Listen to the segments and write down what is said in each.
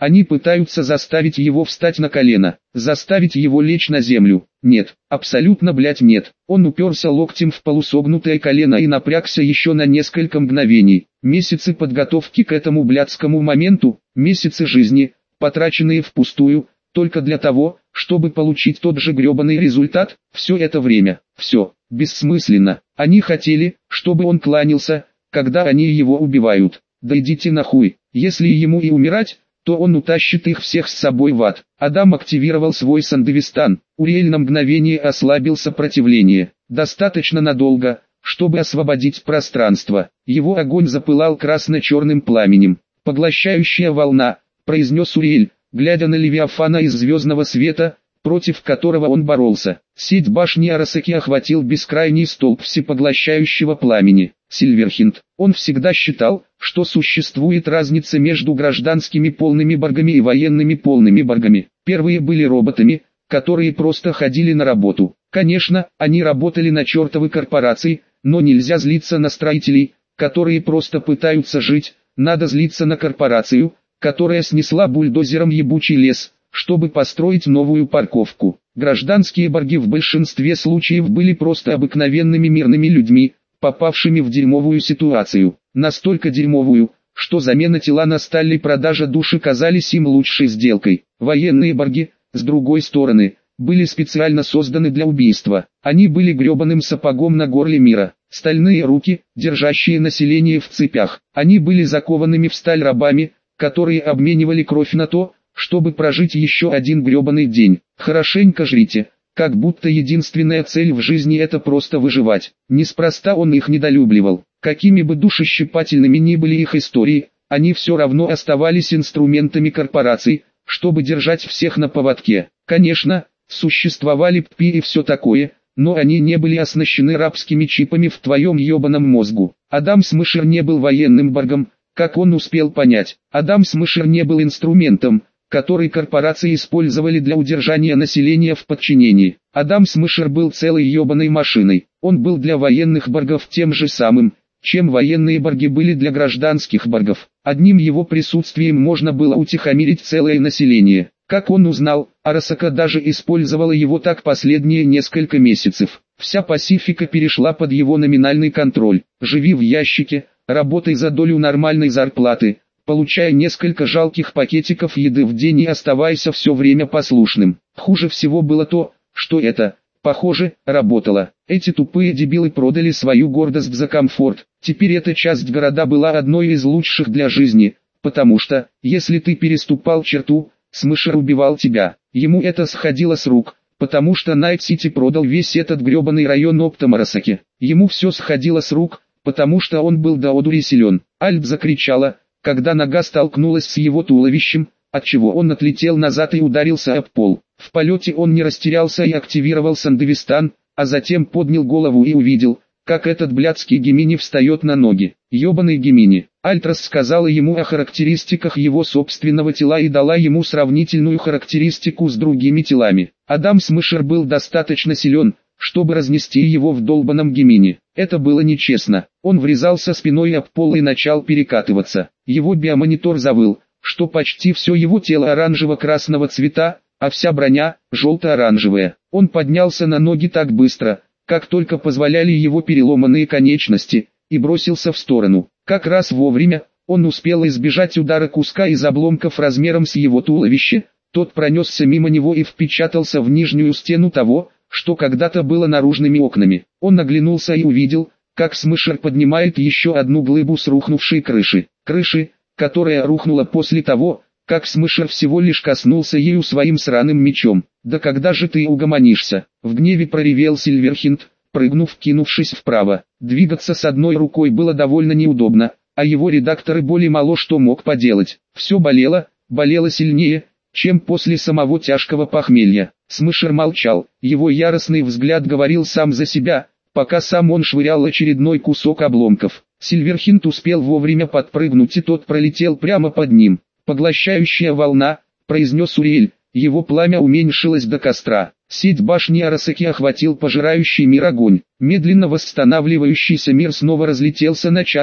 Они пытаются заставить его встать на колено, заставить его лечь на землю. Нет, абсолютно блять нет. Он уперся локтем в полусогнутое колено и напрягся еще на несколько мгновений. Месяцы подготовки к этому блядскому моменту, месяцы жизни, потраченные впустую, только для того, чтобы получить тот же гребаный результат. Все это время, все, бессмысленно. Они хотели, чтобы он кланялся, когда они его убивают. Да идите нахуй, если ему и умирать, то он утащит их всех с собой в ад. Адам активировал свой Сандевистан. Уриэль на мгновение ослабил сопротивление. Достаточно надолго, чтобы освободить пространство. Его огонь запылал красно-черным пламенем. «Поглощающая волна», — произнес Уриэль, глядя на Левиафана из звездного света, против которого он боролся. Сеть башни Арасаки охватил бескрайний столб всепоглощающего пламени. Сильверхинд. Он всегда считал, что существует разница между гражданскими полными боргами и военными полными боргами. Первые были роботами, которые просто ходили на работу. Конечно, они работали на чертовы корпорации, но нельзя злиться на строителей, которые просто пытаются жить, надо злиться на корпорацию, которая снесла бульдозером ебучий лес, чтобы построить новую парковку. Гражданские борги в большинстве случаев были просто обыкновенными мирными людьми, попавшими в дерьмовую ситуацию. Настолько дерьмовую, что замена тела на сталь и продажа души казались им лучшей сделкой. Военные борги, с другой стороны, были специально созданы для убийства. Они были гребаным сапогом на горле мира. Стальные руки, держащие население в цепях. Они были закованными в сталь рабами, которые обменивали кровь на то, чтобы прожить еще один гребаный день. Хорошенько жрите, как будто единственная цель в жизни это просто выживать. Неспроста он их недолюбливал. Какими бы душещипательными ни были их истории, они все равно оставались инструментами корпораций, чтобы держать всех на поводке. Конечно, существовали ППИ и все такое, но они не были оснащены рабскими чипами в твоем ебаном мозгу. Адам Смышер не был военным боргом, как он успел понять. Адам Смышер не был инструментом, который корпорации использовали для удержания населения в подчинении. Адам Смышер был целой ебаной машиной. Он был для военных боргов тем же самым, чем военные борги были для гражданских боргов. Одним его присутствием можно было утихомирить целое население. Как он узнал, Арасака даже использовала его так последние несколько месяцев. Вся Пасифика перешла под его номинальный контроль. Живи в ящике, работай за долю нормальной зарплаты, получая несколько жалких пакетиков еды в день и оставайся все время послушным. Хуже всего было то, что это, похоже, работало. Эти тупые дебилы продали свою гордость за комфорт. Теперь эта часть города была одной из лучших для жизни, потому что, если ты переступал черту, Смышер убивал тебя. Ему это сходило с рук, потому что Найт-Сити продал весь этот гребаный район оптом Арасаки. Ему все сходило с рук, потому что он был до одури силен. Альб закричала, когда нога столкнулась с его туловищем, отчего он отлетел назад и ударился об пол. В полете он не растерялся и активировал Сандевистан, а затем поднял голову и увидел, как этот блядский Гемини встает на ноги. Ёбаный Гемини. Альтрас сказала ему о характеристиках его собственного тела и дала ему сравнительную характеристику с другими телами. Адам Смышер был достаточно силен, чтобы разнести его в долбаном Гемини. Это было нечестно. Он врезался спиной об пол и начал перекатываться. Его биомонитор завыл, что почти все его тело оранжево-красного цвета, а вся броня – желто-оранжевая. Он поднялся на ноги так быстро, как только позволяли его переломанные конечности, и бросился в сторону. Как раз вовремя, он успел избежать удара куска из обломков размером с его туловище, тот пронесся мимо него и впечатался в нижнюю стену того, что когда-то было наружными окнами. Он оглянулся и увидел, как Смышер поднимает еще одну глыбу с рухнувшей крыши. Крыши, которая рухнула после того, как Смышер всего лишь коснулся ею своим сраным мечом. «Да когда же ты угомонишься?» — в гневе проревел Сильверхинд, кинувшись вправо. Двигаться с одной рукой было довольно неудобно, а его редактор и более мало что мог поделать. Все болело сильнее, чем после самого тяжкого похмелья. Смышер молчал, его яростный взгляд говорил сам за себя, пока сам он швырял очередной кусок обломков. Сильверхинд успел вовремя подпрыгнуть и тот пролетел прямо под ним. «Поглощающая волна», — произнес Уриэль, его пламя уменьшилось до костра. Сеть башни Арасаки охватил пожирающий мир огонь. Медленно восстанавливающийся мир снова разлетелся на части,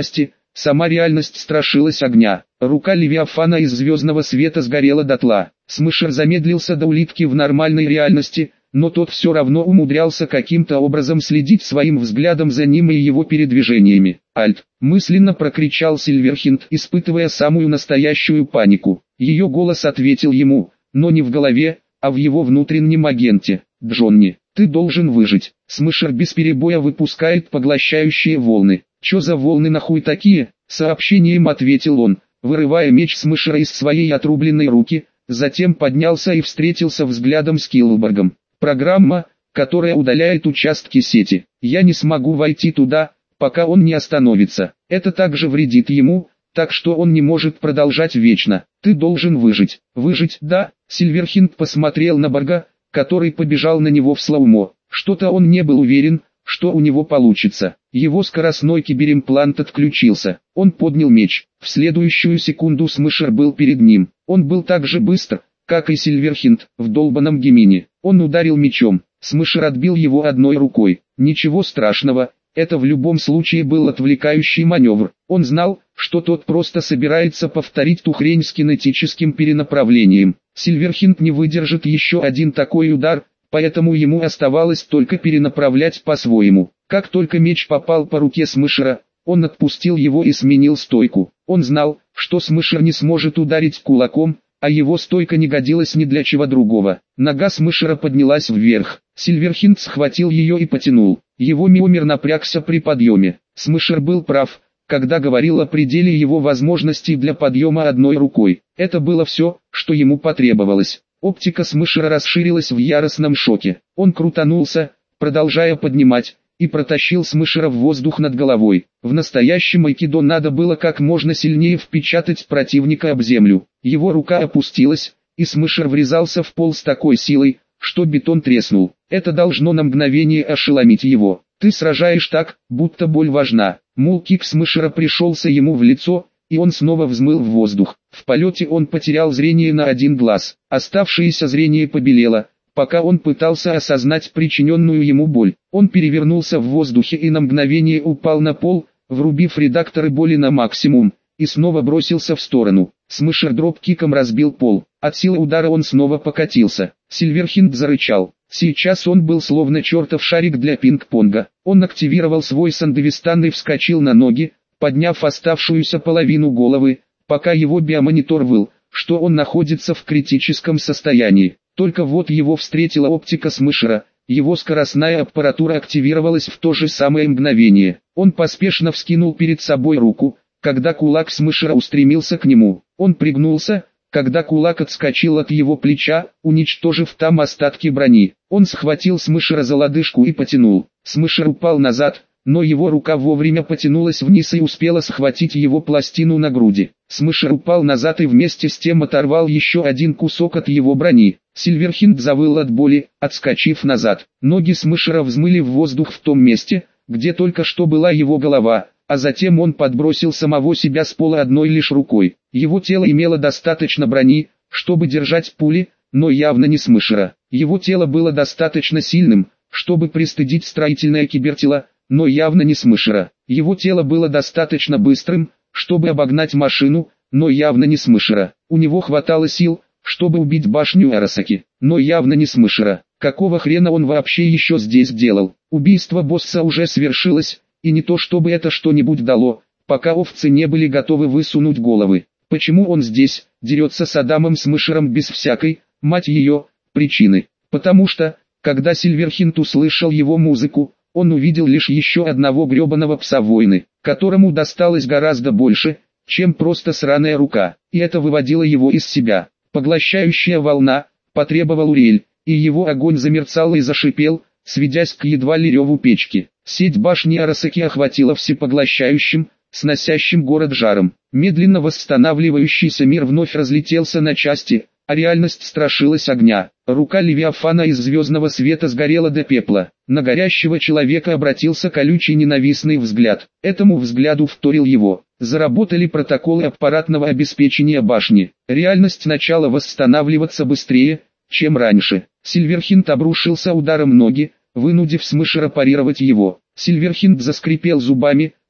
Сама реальность страшилась огня. Рука Левиафана из звездного света сгорела дотла. Смышер замедлился до улитки в нормальной реальности, но тот все равно умудрялся каким-то образом следить своим взглядом за ним и его передвижениями. «Альт!» – мысленно прокричал Сильверхинд, испытывая самую настоящую панику. Ее голос ответил ему, но не в голове, а в его внутреннем агенте. «Джонни, ты должен выжить!» Смышер без перебоя выпускает поглощающие волны. «Чё за волны нахуй такие?» – сообщением ответил он, вырывая меч Смышера из своей отрубленной руки, затем поднялся и встретился взглядом с Киллбергом. «Программа, которая удаляет участки сети. Я не смогу войти туда, пока он не остановится. Это также вредит ему, так что он не может продолжать вечно. Ты должен выжить». «Выжить, да?» Сильверхинд посмотрел на Борга, который побежал на него в слоумо. Что-то он не был уверен, что у него получится. Его скоростной киберимплант отключился. Он поднял меч. В следующую секунду Смышер был перед ним. Он был так же быстр, как и Сильверхинд, в долбаном Гемине. Он ударил мечом. Смышер отбил его одной рукой. Ничего страшного, это в любом случае был отвлекающий маневр. Он знал, что тот просто собирается повторить ту хрень с кинетическим перенаправлением. Сильверхинд не выдержит еще один такой удар, поэтому ему оставалось только перенаправлять по-своему. Как только меч попал по руке Смышера, он отпустил его и сменил стойку. Он знал, что Смышер не сможет ударить кулаком, а его стойка не годилась ни для чего другого. Нога Смышера поднялась вверх. Сильверхинд схватил ее и потянул. Его миомер напрягся при подъеме. Смышер был прав, когда говорил о пределе его возможностей для подъема одной рукой. Это было все, что ему потребовалось. Оптика Смышера расширилась в яростном шоке. Он крутанулся, продолжая поднимать, и протащил Смышера в воздух над головой. В настоящем айкидо надо было как можно сильнее впечатать противника об землю. Его рука опустилась, и Смышер врезался в пол с такой силой, что бетон треснул. Это должно на мгновение ошеломить его. «Ты сражаешь так, будто боль важна». Мул-кик Смышера пришелся ему в лицо, и он снова взмыл в воздух. В полете он потерял зрение на один глаз. Оставшееся зрение побелело, пока он пытался осознать причиненную ему боль. Он перевернулся в воздухе и на мгновение упал на пол, врубив редакторы боли на максимум, и снова бросился в сторону. Смышер дроп-киком разбил пол. От силы удара он снова покатился. Сильверхинд зарычал. Сейчас он был словно чертов шарик для пинг-понга. Он активировал свой сандевистан и вскочил на ноги, подняв оставшуюся половину головы, пока его биомонитор выл, что он находится в критическом состоянии. Только вот его встретила оптика Смышера, его скоростная аппаратура активировалась в то же самое мгновение. Он поспешно вскинул перед собой руку, когда кулак Смышера устремился к нему. Он пригнулся, когда кулак отскочил от его плеча, уничтожив там остатки брони. Он схватил Смышера за лодыжку и потянул. Смышер упал назад, но его рука вовремя потянулась вниз и успела схватить его пластину на груди. Смышер упал назад и вместе с тем оторвал еще один кусок от его брони. Сильверхинд завыл от боли, отскочив назад. Ноги Смышера взмыли в воздух в том месте, где только что была его голова, а затем он подбросил самого себя с пола одной лишь рукой. Его тело имело достаточно брони, чтобы держать пули, но явно не Смышера. Его тело было достаточно сильным, чтобы пристыдить строительное кибертело, но явно не Смышера. Его тело было достаточно быстрым, чтобы обогнать машину, но явно не Смышера. У него хватало сил, чтобы убить башню Арасаки, но явно не Смышера. Какого хрена он вообще еще здесь делал? Убийство босса уже свершилось, и не то чтобы это что-нибудь дало, пока овцы не были готовы высунуть головы. Почему он здесь, дерется с Адамом Смышером без всякой, мать ее, причины? Потому что, когда Сильверхинд услышал его музыку, он увидел лишь еще одного гребаного пса войны, которому досталось гораздо больше, чем просто сраная рука, и это выводило его из себя. Поглощающая волна, потребовал Уриэль, и его огонь замерцал и зашипел, сведясь к едва ли реву печки. Сеть башни Арасаки охватила всепоглощающим, сносящим город жаром. Медленно восстанавливающийся мир вновь разлетелся на части, а реальность страшилась огня. Рука Левиафана из звездного света сгорела до пепла. На горящего человека обратился колючий ненавистный взгляд. Этому взгляду вторил его. Заработали протоколы аппаратного обеспечения башни. Реальность начала восстанавливаться быстрее, чем раньше. Сильверхинд обрушился ударом ноги, вынудив Смышера парировать его. Сильверхинд заскрипел зубами,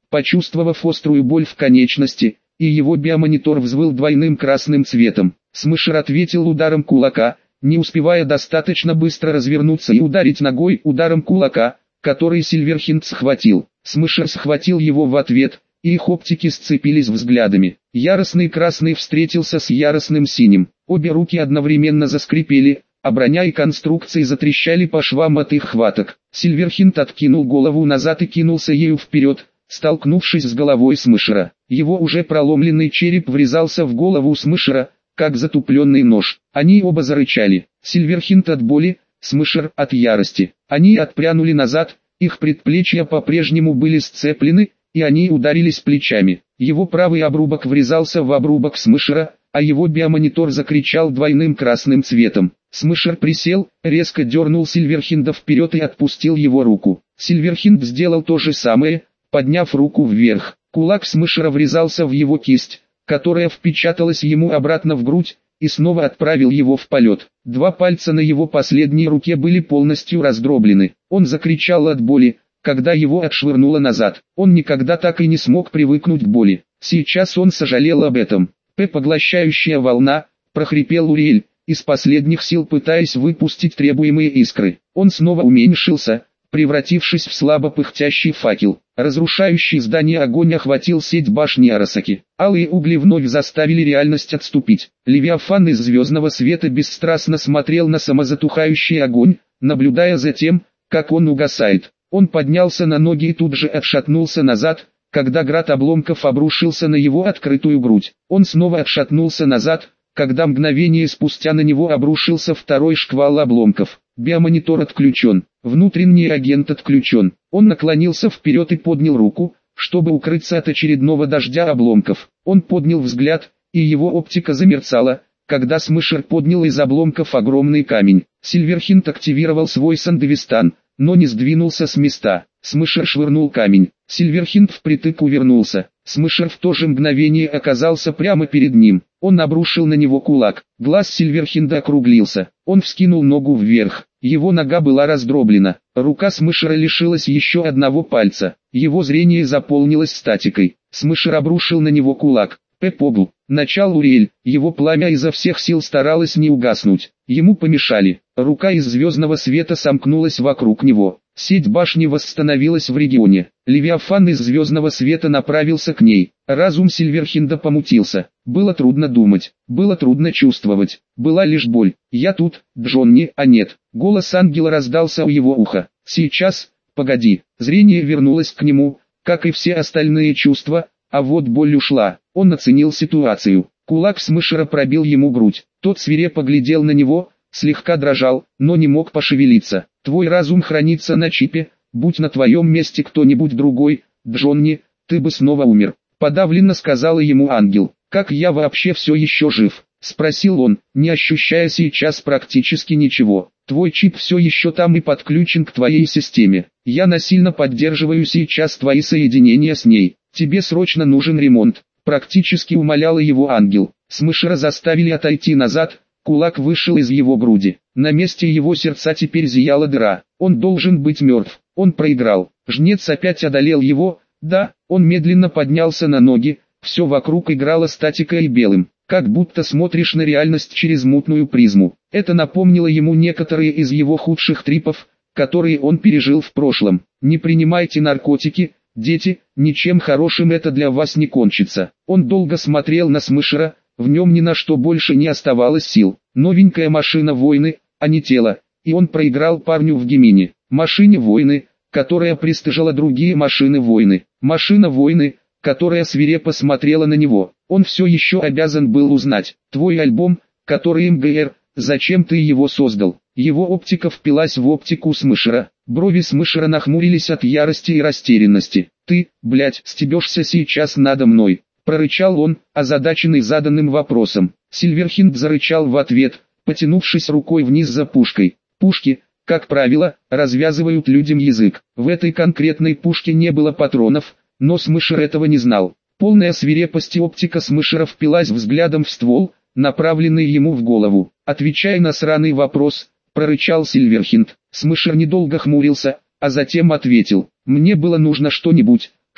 почувствовав острую боль в конечности, и его биомонитор взвыл двойным красным цветом. Смышер ответил ударом кулака, не успевая достаточно быстро развернуться и ударить ногой ударом кулака, который Сильверхинд схватил. Смышер схватил его в ответ, и их оптики сцепились взглядами. Яростный красный встретился с яростным синим. Обе руки одновременно заскрипели, а броня и конструкции затрещали по швам от их хваток. Сильверхинд откинул голову назад и кинулся ею вперед, столкнувшись с головой Смышера. Его уже проломленный череп врезался в голову Смышера, как затупленный нож. Они оба зарычали. Сильверхинд от боли, Смышер от ярости. Они отпрянули назад, их предплечья по-прежнему были сцеплены, и они ударились плечами. Его правый обрубок врезался в обрубок Смышера, а его биомонитор закричал двойным красным цветом. Смышер присел, резко дернул Сильверхинда вперед и отпустил его руку. Сильверхинд сделал то же самое, подняв руку вверх. Кулак Смышера врезался в его кисть, которая впечаталась ему обратно в грудь, и снова отправил его в полет. Два пальца на его последней руке были полностью раздроблены. Он закричал от боли, когда его отшвырнуло назад. Он никогда так и не смог привыкнуть к боли. Сейчас он сожалел об этом. Поглощающая волна, прохрипел Уриэль, из последних сил пытаясь выпустить требуемые искры. Он снова уменьшился, превратившись в слабо пыхтящий факел. Разрушающий здание огонь охватил сеть башни Арасаки. Алые угли вновь заставили реальность отступить. Левиафан из звездного света бесстрастно смотрел на самозатухающий огонь, наблюдая за тем, как он угасает. Он поднялся на ноги и тут же отшатнулся назад, когда град обломков обрушился на его открытую грудь. Он снова отшатнулся назад, когда мгновение спустя на него обрушился второй шквал обломков. Биомонитор отключен, внутренний агент отключен. Он наклонился вперед и поднял руку, чтобы укрыться от очередного дождя обломков. Он поднял взгляд, и его оптика замерцала, когда Смышер поднял из обломков огромный камень. Сильверхинд активировал свой Сандевистан, но не сдвинулся с места. Смышер швырнул камень. Сильверхинд впритык увернулся. Смышер в то же мгновение оказался прямо перед ним. Он обрушил на него кулак. Глаз Сильверхинда округлился. Он вскинул ногу вверх. Его нога была раздроблена. Рука Смышера лишилась еще одного пальца. Его зрение заполнилось статикой. Смышер обрушил на него кулак. Погл. Начал Уриэль. Его пламя изо всех сил старалось не угаснуть. Ему помешали. Рука из звездного света сомкнулась вокруг него. Сеть башни восстановилась в регионе. Левиафан из звездного света направился к ней. Разум Сильверхинда помутился. Было трудно думать. Было трудно чувствовать. Была лишь боль. «Я тут, Джонни, а нет». Голос ангела раздался у его уха. «Сейчас, погоди». Зрение вернулось к нему, как и все остальные чувства, а вот боль ушла. Он оценил ситуацию. Кулак Смышера пробил ему грудь. Тот свирепо глядел на него, слегка дрожал, но не мог пошевелиться. «Твой разум хранится на чипе, будь на твоем месте кто-нибудь другой, Джонни, ты бы снова умер», — подавленно сказала ему ангел. «Как я вообще все еще жив?» — спросил он, не ощущая сейчас практически ничего. «Твой чип все еще там и подключен к твоей системе. Я насильно поддерживаю сейчас твои соединения с ней. Тебе срочно нужен ремонт», — практически умолял его ангел. Смышера заставили отойти назад. Кулак вышел из его груди. На месте его сердца теперь зияла дыра. Он должен быть мертв. Он проиграл. Жнец опять одолел его. Да, он медленно поднялся на ноги. Все вокруг играло статикой и белым. Как будто смотришь на реальность через мутную призму. Это напомнило ему некоторые из его худших трипов, которые он пережил в прошлом. «Не принимайте наркотики, дети, ничем хорошим это для вас не кончится». Он долго смотрел на Смышера. В нем ни на что больше не оставалось сил. Новенькая машина войны, а не тело. И он проиграл парню в Гемине. Машине войны, которая пристыжала другие машины войны. Машина войны, которая свирепо смотрела на него. Он все еще обязан был узнать. «Твой альбом, который МГР, зачем ты его создал?» Его оптика впилась в оптику Смышера. Брови Смышера нахмурились от ярости и растерянности. «Ты, блядь, стебешься сейчас надо мной», — прорычал он, озадаченный заданным вопросом. Сильверхинд зарычал в ответ, потянувшись рукой вниз за пушкой. Пушки, как правило, развязывают людям язык. В этой конкретной пушке не было патронов, но Смышер этого не знал. Полная свирепости оптика Смышера впилась взглядом в ствол, направленный ему в голову. «Отвечай на сраный вопрос», — прорычал Сильверхинд. Смышер недолго хмурился, а затем ответил. «Мне было нужно что-нибудь,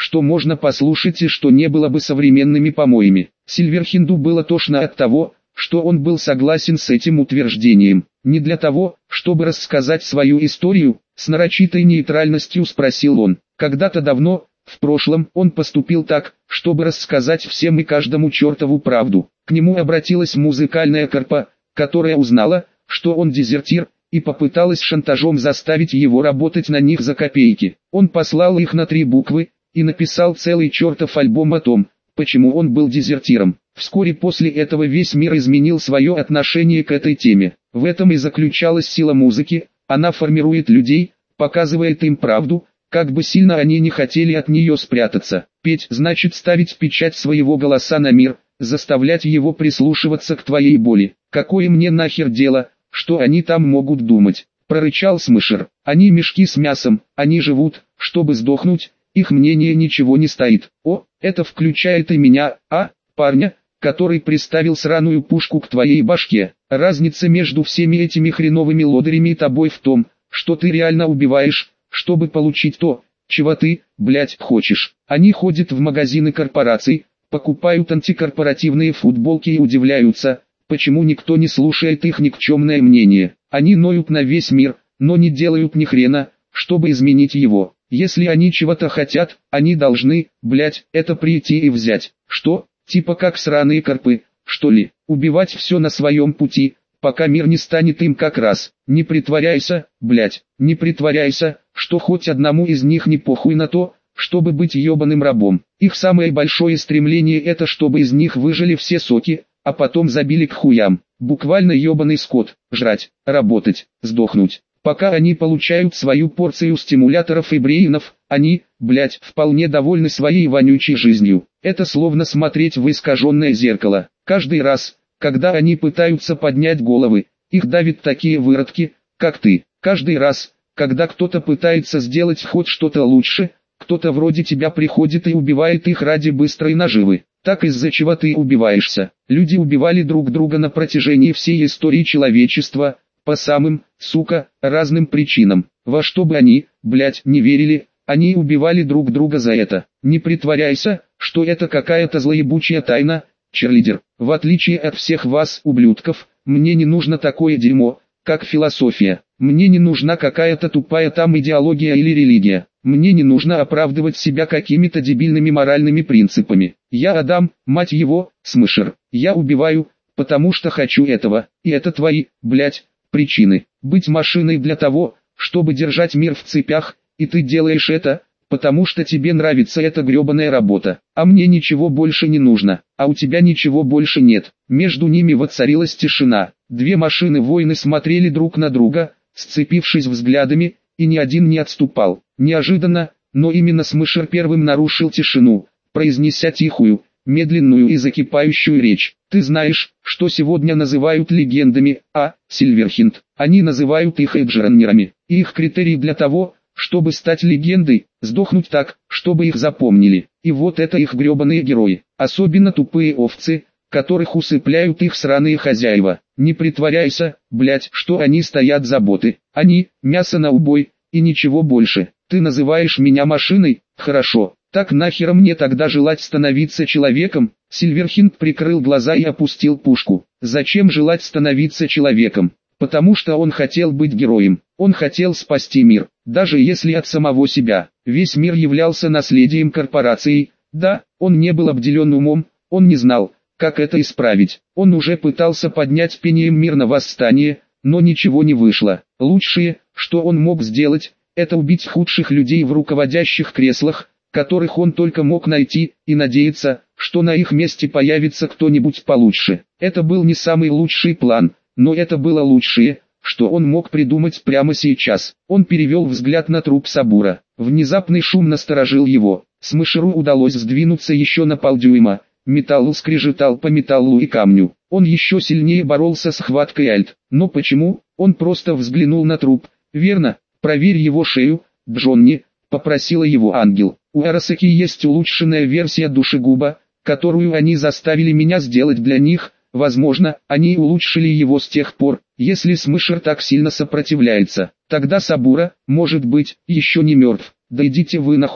что можно послушать и что не было бы современными помоями. Сильверхенду было тошно от того, что он был согласен с этим утверждением. Не для того, чтобы рассказать свою историю, с нарочитой нейтральностью спросил он. Когда-то давно, в прошлом, он поступил так, чтобы рассказать всем и каждому чертову правду. К нему обратилась музыкальная корпа, которая узнала, что он дезертир, и попыталась шантажом заставить его работать на них за копейки. Он послал их на 3 буквы, и написал целый чертов альбом о том, почему он был дезертиром. Вскоре после этого весь мир изменил свое отношение к этой теме. В этом и заключалась сила музыки, она формирует людей, показывает им правду, как бы сильно они не хотели от нее спрятаться. Петь значит ставить печать своего голоса на мир, заставлять его прислушиваться к твоей боли. Какое мне нахер дело, что они там могут думать? Прорычал Смешер. Они мешки с мясом, они живут, чтобы сдохнуть, их мнение ничего не стоит. О, это включает и меня, парня, который приставил сраную пушку к твоей башке. Разница между всеми этими хреновыми лодырями и тобой в том, что ты реально убиваешь, чтобы получить то, чего ты, блять, хочешь. Они ходят в магазины корпораций, покупают антикорпоративные футболки и удивляются, почему никто не слушает их никчемное мнение. Они ноют на весь мир, но не делают ни хрена, чтобы изменить его. Если они чего-то хотят, они должны, блять, это прийти и взять. Что, типа как сраные корпы, что ли? Убивать все на своем пути, пока мир не станет им как раз. Не притворяйся, блять, не притворяйся, что хоть одному из них не похуй на то, чтобы быть ебаным рабом. Их самое большое стремление это чтобы из них выжили все соки, а потом забили к хуям. Буквально ебаный скот, жрать, работать, сдохнуть. Пока они получают свою порцию стимуляторов и брейнов, они, блять, вполне довольны своей вонючей жизнью. Это словно смотреть в искаженное зеркало. Каждый раз, когда они пытаются поднять головы, их давят такие выродки, как ты. Каждый раз, когда кто-то пытается сделать хоть что-то лучше, кто-то вроде тебя приходит и убивает их ради быстрой наживы. Так из-за чего ты убиваешься? Люди убивали друг друга на протяжении всей истории человечества, по самым, сука, разным причинам. Во что бы они, блять, не верили, они убивали друг друга за это. Не притворяйся, что это какая-то злоебучая тайна, черлидер. В отличие от всех вас, ублюдков, мне не нужно такое дерьмо, как философия. Мне не нужна какая-то тупая там идеология или религия. Мне не нужно оправдывать себя какими-то дебильными моральными принципами. Я Адам, мать его, Смешер. Я убиваю, потому что хочу этого, и это твои, блять, причины. Быть машиной для того, чтобы держать мир в цепях, и ты делаешь это, потому что тебе нравится эта гребаная работа. А мне ничего больше не нужно, а у тебя ничего больше нет. Между ними воцарилась тишина. 2 машины-воины смотрели друг на друга, сцепившись взглядами, и ни один не отступал. Неожиданно, но именно Смешер первым нарушил тишину, произнеся тихую, медленную и закипающую речь. Ты знаешь, что сегодня называют легендами, Сильверхенд. Они называют их эйджранерами. И их критерий для того, чтобы стать легендой, сдохнуть так, чтобы их запомнили. И вот это их гребаные герои. Особенно тупые овцы, которых усыпляют их сраные хозяева. Не притворяйся, блять, что они стоят за боты. Они, мясо на убой, и ничего больше. Ты называешь меня машиной? Хорошо. Так нахера мне тогда желать становиться человеком? Сильверхенд прикрыл глаза и опустил пушку. Зачем желать становиться человеком? Потому что он хотел быть героем. Он хотел спасти мир, даже если от самого себя. Весь мир являлся наследием корпорации. Да, он не был обделен умом, он не знал, как это исправить. Он уже пытался поднять пением мир на восстание, но ничего не вышло. Лучшее, что он мог сделать, это убить худших людей в руководящих креслах, которых он только мог найти, и надеяться, что на их месте появится кто-нибудь получше. Это был не самый лучший план, но это было лучшее, что он мог придумать прямо сейчас. Он перевел взгляд на труп Сабура. Внезапный шум насторожил его. Смешеру удалось сдвинуться еще на полдюйма. Металл скрежетал по металлу и камню. Он еще сильнее боролся с хваткой Альт. Но почему? Он просто взглянул на труп. Верно, проверь его шею, Джонни, попросила его ангел. У Арасаки есть улучшенная версия душегуба, которую они заставили меня сделать для них. Возможно, они улучшили его с тех пор, если Смешер так сильно сопротивляется. Тогда Сабура, может быть, еще не мертв. Да идите вы нахуй,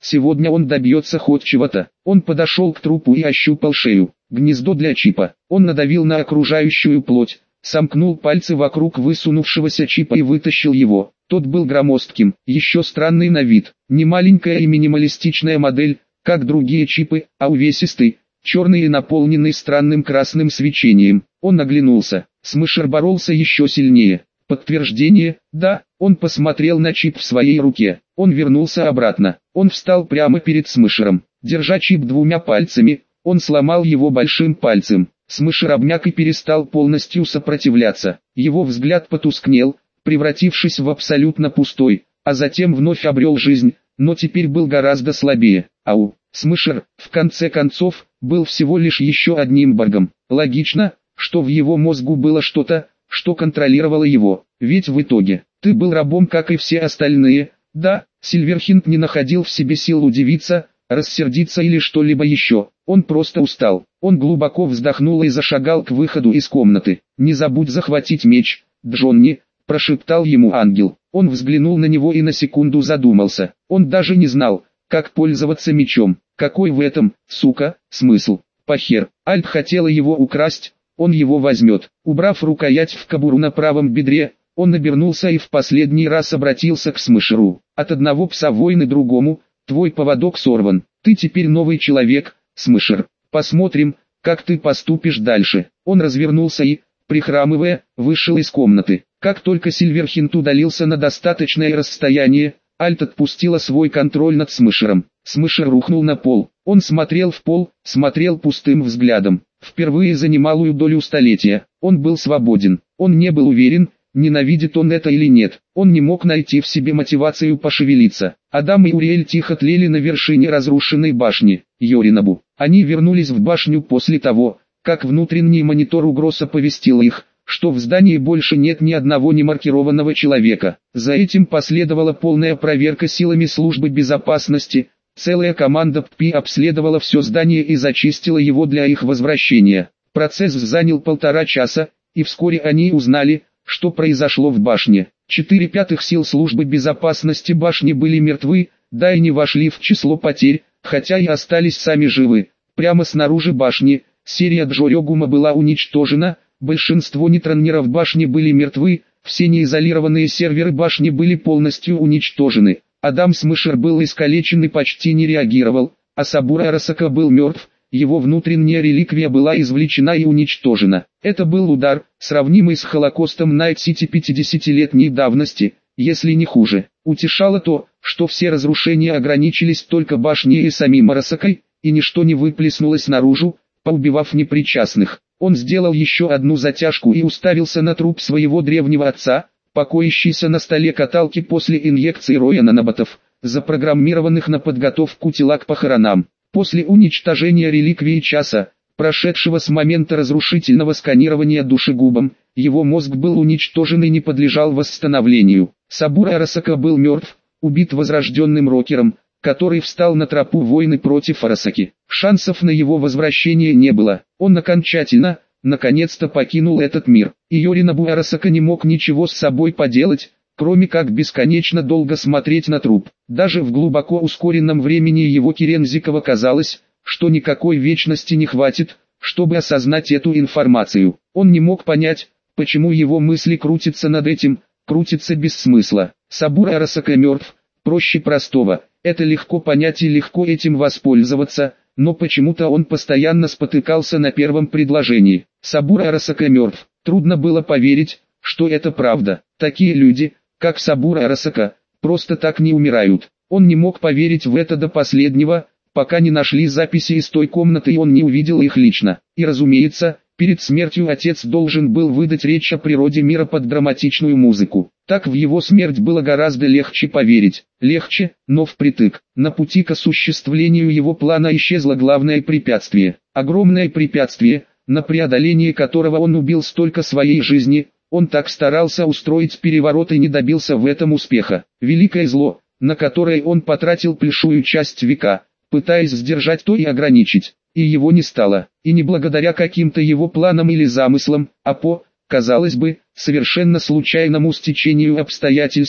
Сегодня он добьется хоть чего-то. Он подошел к трупу и ощупал шею. Гнездо для чипа. Он надавил на окружающую плоть, сомкнул пальцы вокруг высунувшегося чипа и вытащил его. Тот был громоздким, еще странный на вид. Не маленькая и минималистичная модель, как другие чипы, а увесистый, черный и наполненный странным красным свечением. Он оглянулся. Смышер боролся еще сильнее. Подтверждение, да, он посмотрел на чип в своей руке. Он вернулся обратно. Он встал прямо перед Смышером. Держа чип двумя пальцами, он сломал его большим пальцем. Смышер обмяк и перестал полностью сопротивляться. Его взгляд потускнел, превратившись в абсолютно пустой, а затем вновь обрел жизнь, но теперь был гораздо слабее. Ау, Смышер, в конце концов, был всего лишь еще одним Боргом. Логично, что в его мозгу было что-то, что контролировало его, ведь в итоге, ты был рабом, как и все остальные. Да, Сильверхинд не находил в себе сил удивиться, рассердиться или что-либо еще. Он просто устал. Он глубоко вздохнул и зашагал к выходу из комнаты. «Не забудь захватить меч, Джонни», – прошептал ему ангел. Он взглянул на него и на секунду задумался. Он даже не знал, как пользоваться мечом. Какой в этом, сука, смысл? Похер. Альт хотела его украсть, он его возьмет. Убрав рукоять в кобуру на правом бедре, он обернулся и в последний раз обратился к Смышеру. От одного пса войны другому, твой поводок сорван. Ты теперь новый человек, Смышер. Посмотрим, как ты поступишь дальше. Он развернулся и, прихрамывая, вышел из комнаты. Как только Сильверхинд удалился на достаточное расстояние, Альт отпустила свой контроль над Смышером. Смышер рухнул на пол. Он смотрел в пол, смотрел пустым взглядом. Впервые за немалую долю столетия. Он был свободен. Он не был уверен, ненавидит он это или нет. Он не мог найти в себе мотивацию пошевелиться. Адам и Уриэль тихо тлели на вершине разрушенной башни, Йоринабу. Они вернулись в башню после того, как внутренний монитор угроз оповестил их, что в здании больше нет ни одного немаркированного человека. За этим последовала полная проверка силами службы безопасности. Целая команда ППИ обследовала все здание и зачистила его для их возвращения. Процесс занял 1,5 часа, и вскоре они узнали, что произошло в башне. 4/5 сил службы безопасности башни были мертвы, да и не вошли в число потерь, хотя и остались сами живы. Прямо снаружи башни, серия Джорёгума была уничтожена, большинство нейтронеров башни были мертвы, все неизолированные серверы башни были полностью уничтожены. Адам Смышер был искалечен и почти не реагировал, а Сабура Арасака был мертв, его внутренняя реликвия была извлечена и уничтожена. Это был удар, сравнимый с Холокостом Найт-Сити 50-летней давности, если не хуже. Утешало то, что все разрушения ограничились только башней и самим Арасакой, и ничто не выплеснулось наружу, поубивав непричастных. Он сделал еще одну затяжку и уставился на труп своего древнего отца, покоящийся на столе каталки после инъекции роя наноботов, запрограммированных на подготовку тела к похоронам. После уничтожения реликвии часа, прошедшего с момента разрушительного сканирования душегубом, его мозг был уничтожен и не подлежал восстановлению. Сабура Арасака был мертв, убит возрожденным рокером, который встал на тропу войны против Арасаки. Шансов на его возвращение не было. Он окончательно, наконец-то покинул этот мир. И Йоринабу Арасака не мог ничего с собой поделать, кроме как бесконечно долго смотреть на труп. Даже в глубоко ускоренном времени его Керензикова казалось, что никакой вечности не хватит, чтобы осознать эту информацию. Он не мог понять, почему его мысли крутятся над этим, крутятся без смысла. Сабура Арасака мертв, проще простого. Это легко понять и легко этим воспользоваться, но почему-то он постоянно спотыкался на первом предложении. Сабура Арасака мертв. Трудно было поверить, что это правда. Такие люди, как Сабура Арасака, просто так не умирают. Он не мог поверить в это до последнего, пока не нашли записи из той комнаты и он не увидел их лично. И разумеется, перед смертью отец должен был выдать речь о природе мира под драматичную музыку. Так в его смерть было гораздо легче поверить. Легче, но впритык. На пути к осуществлению его плана исчезло главное препятствие. Огромное препятствие, на преодоление которого он убил столько своей жизни. Он так старался устроить переворот и не добился в этом успеха. Великое зло, на которое он потратил большую часть века, пытаясь сдержать то и ограничить. И его не стало. И не благодаря каким-то его планам или замыслам, а по, казалось бы, совершенно случайному стечению обстоятельств,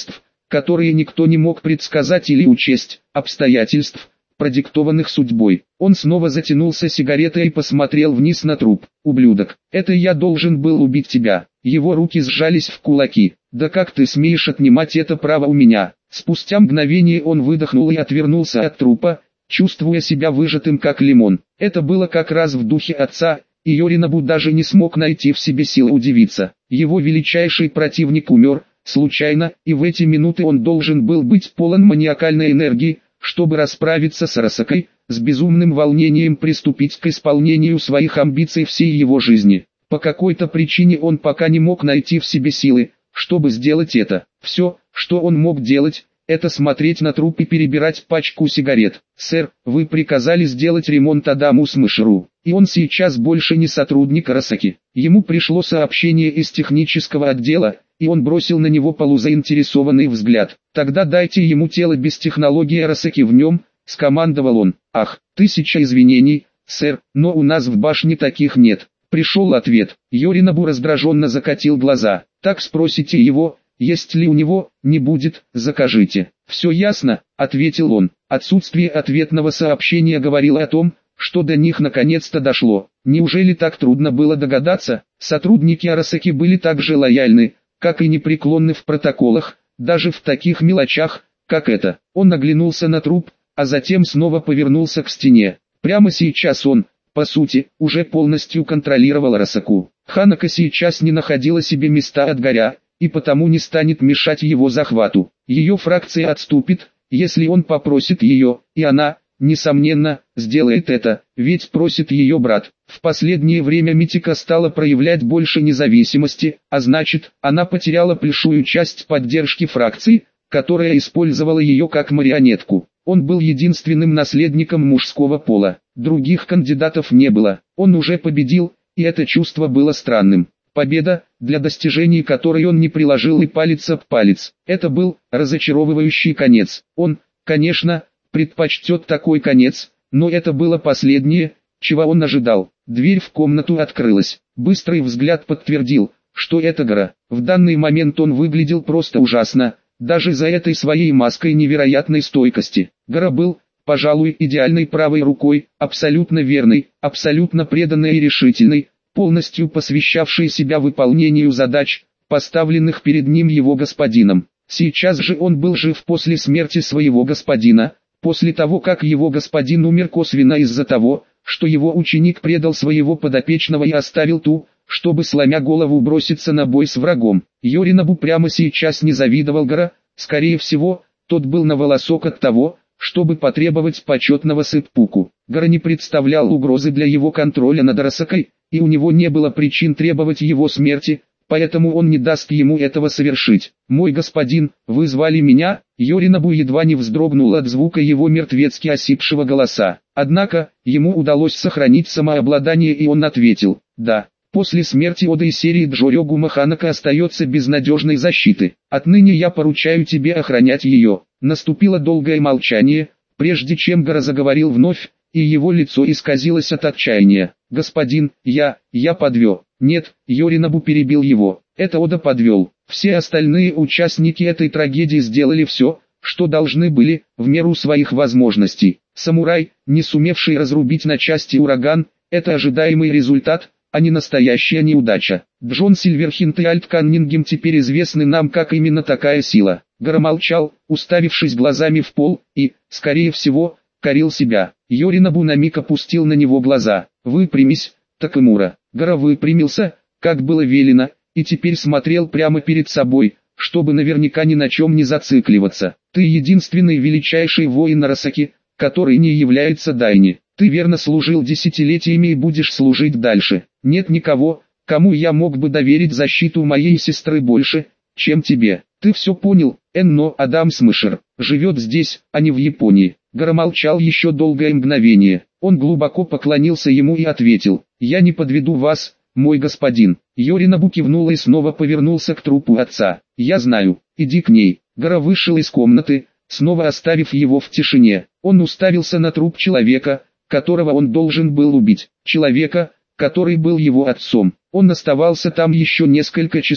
которые никто не мог предсказать или учесть, обстоятельств, продиктованных судьбой. Он снова затянулся сигаретой и посмотрел вниз на труп. «Ублюдок, это я должен был убить тебя». Его руки сжались в кулаки. «Да как ты смеешь отнимать это право у меня?» Спустя мгновение он выдохнул и отвернулся от трупа, чувствуя себя выжатым как лимон. Это было как раз в духе отца, и Йоринобу даже не смог найти в себе силы удивиться. Его величайший противник умер, случайно, и в эти минуты он должен был быть полон маниакальной энергии, чтобы расправиться с Арасакой, с безумным волнением приступить к исполнению своих амбиций всей его жизни. По какой-то причине он пока не мог найти в себе силы, чтобы сделать это. Все, что он мог делать, это смотреть на труп и перебирать пачку сигарет. «Сэр, вы приказали сделать ремонт Адаму Смышеру, и он сейчас больше не сотрудник Арасаки». Ему пришло сообщение из технического отдела, и он бросил на него полузаинтересованный взгляд. «Тогда дайте ему тело без технологии Арасаки в нем», — скомандовал он. «Ах, 1000 извинений, сэр, но у нас в башне таких нет». Пришел ответ. Йоринобу раздраженно закатил глаза. «Так спросите его, есть ли у него, не будет, закажите». «Все ясно», — ответил он. Отсутствие ответного сообщения говорило о том, что до них наконец-то дошло. Неужели так трудно было догадаться? Сотрудники Арасаки были так же лояльны, как и непреклонны в протоколах, даже в таких мелочах, как это. Он оглянулся на труп, а затем снова повернулся к стене. Прямо сейчас он, по сути, уже полностью контролировал Арасаку. Ханако сейчас не находила себе места от горя, и потому не станет мешать его захвату. Ее фракция отступит, если он попросит ее, и она, несомненно, сделает это, ведь просит ее брат. В последнее время Митика стала проявлять больше независимости, а значит, она потеряла большую часть поддержки фракции, которая использовала ее как марионетку. Он был единственным наследником мужского пола, других кандидатов не было. Он уже победил, и это чувство было странным. Победа, для достижения которой он не приложил и палец об палец. Это был разочаровывающий конец. Он, конечно, предпочтет такой конец, но это было последнее, чего он ожидал. Дверь в комнату открылась. Быстрый взгляд подтвердил, что это Гора. В данный момент он выглядел просто ужасно, даже за этой своей маской невероятной стойкости. Гора был, пожалуй, идеальной правой рукой, абсолютно верной, абсолютно преданной и решительной, полностью посвящавшей себя выполнению задач, поставленных перед ним его господином. Сейчас же он был жив после смерти своего господина, после того как его господин умер косвенно из-за того, что его ученик предал своего подопечного и оставил ту, чтобы сломя голову броситься на бой с врагом. Йоринобу прямо сейчас не завидовал Гора, скорее всего, тот был на волосок от того, чтобы потребовать почетного сыппуку. Гора не представлял угрозы для его контроля над Арасакой, и у него не было причин требовать его смерти, поэтому он не даст ему этого совершить. «Мой господин, вы звали меня?» Йоринобу едва не вздрогнул от звука его мертвецки осипшего голоса. Однако, ему удалось сохранить самообладание, и он ответил: «Да». После смерти Оды из серии Джорёгума Ханако остается без надежной защиты. Отныне я поручаю тебе охранять ее. Наступило долгое молчание, прежде чем Гора заговорил вновь, и его лицо исказилось от отчаяния. «Господин, я подвел». «Нет», Йоринобу перебил его, «это Ода подвел. Все остальные участники этой трагедии сделали все, что должны были, в меру своих возможностей. Самурай, не сумевший разрубить на части ураган, это ожидаемый результат, а не настоящая неудача. Джон Сильверхинт и Альт Каннингем теперь известны нам как именно такая сила». Гора молчал, уставившись глазами в пол, и, скорее всего, корил себя. Йоринобу на миг опустил на него глаза. «Выпрямись, Такэмура». Гора выпрямился, как было велено, и теперь смотрел прямо перед собой, чтобы наверняка ни на чем не зацикливаться. «Ты единственный величайший воин Арасаки, который не является дайни. Ты верно служил десятилетиями и будешь служить дальше. Нет никого, кому я мог бы доверить защиту моей сестры больше, чем тебе. Ты все понял, Энно Адам Смышер живет здесь, а не в Японии». Гора молчал еще долгое мгновение. Он глубоко поклонился ему и ответил: «Я не подведу вас, мой господин». Йоринобу кивнул и снова повернулся к трупу отца. «Я знаю, иди к ней». Гора вышел из комнаты, снова оставив его в тишине. Он уставился на труп человека, которого он должен был убить. Человека, который был его отцом. Он оставался там еще несколько часов.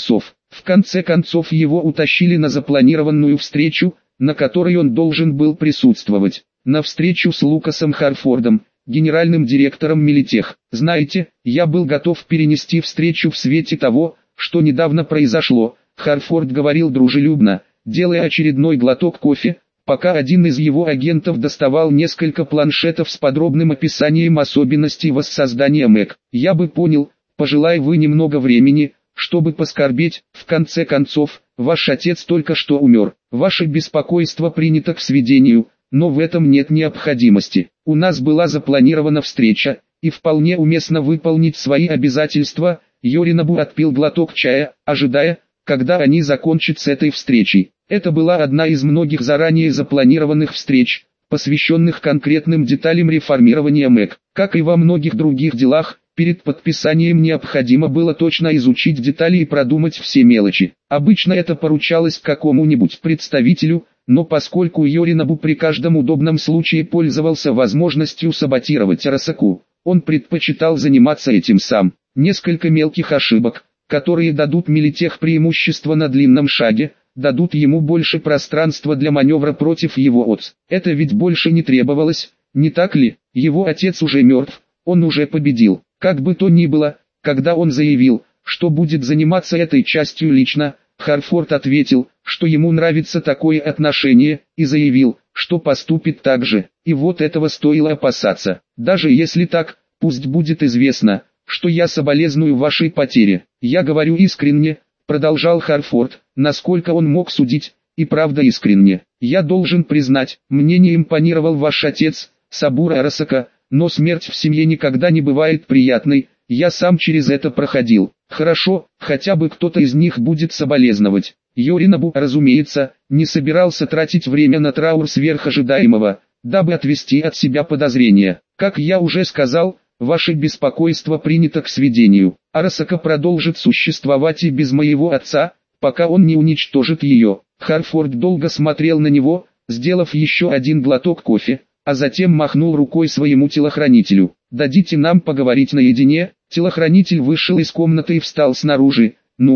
В конце концов его утащили на запланированную встречу, на которой он должен был присутствовать. На встречу с Лукасом Харфордом, генеральным директором Милитех. Знаете, я был готов перенести встречу в свете того, что недавно произошло, Харфорд говорил дружелюбно, делая очередной глоток кофе, пока один из его агентов доставал несколько планшетов с подробным описанием особенностей воссоздания МЭК. Я бы понял, пожелай вы немного времени, чтобы поскорбеть, в конце концов, ваш отец только что умер. Ваше беспокойство принято к сведению, но в этом нет необходимости. У нас была запланирована встреча, и вполне уместно выполнить свои обязательства. Йоринобу отпил глоток чая, ожидая, когда они закончат с этой встречей. Это была одна из многих заранее запланированных встреч, посвященных конкретным деталям реформирования МЭК. Как и во многих других делах, перед подписанием необходимо было точно изучить детали и продумать все мелочи. Обычно это поручалось какому-нибудь представителю, но поскольку Йоринобу при каждом удобном случае пользовался возможностью саботировать Арасаку, он предпочитал заниматься этим сам. Несколько мелких ошибок, которые дадут Милитех преимущество на длинном шаге, дадут ему больше пространства для маневра против его отца. Это ведь больше не требовалось, не так ли? Его отец уже мертв, он уже победил. Как бы то ни было, когда он заявил, что будет заниматься этой частью лично, Харфорд ответил, что ему нравится такое отношение, и заявил, что поступит так же. И вот этого стоило опасаться. Даже если так, пусть будет известно, что я соболезную вашей потере. Я говорю искренне, продолжал Харфорд, насколько он мог судить, и правда искренне. Я должен признать, мне не импонировал ваш отец, Сабура Арасака, но смерть в семье никогда не бывает приятной, я сам через это проходил. Хорошо, хотя бы кто-то из них будет соболезновать. Йоринобу, разумеется, не собирался тратить время на траур сверх ожидаемого, дабы отвести от себя подозрения. Как я уже сказал, ваше беспокойство принято к сведению. Арасака продолжит существовать и без моего отца, пока он не уничтожит ее. Харфорд долго смотрел на него, сделав еще один глоток кофе, а затем махнул рукой своему телохранителю. «Дадите нам поговорить наедине». Телохранитель вышел из комнаты и встал снаружи,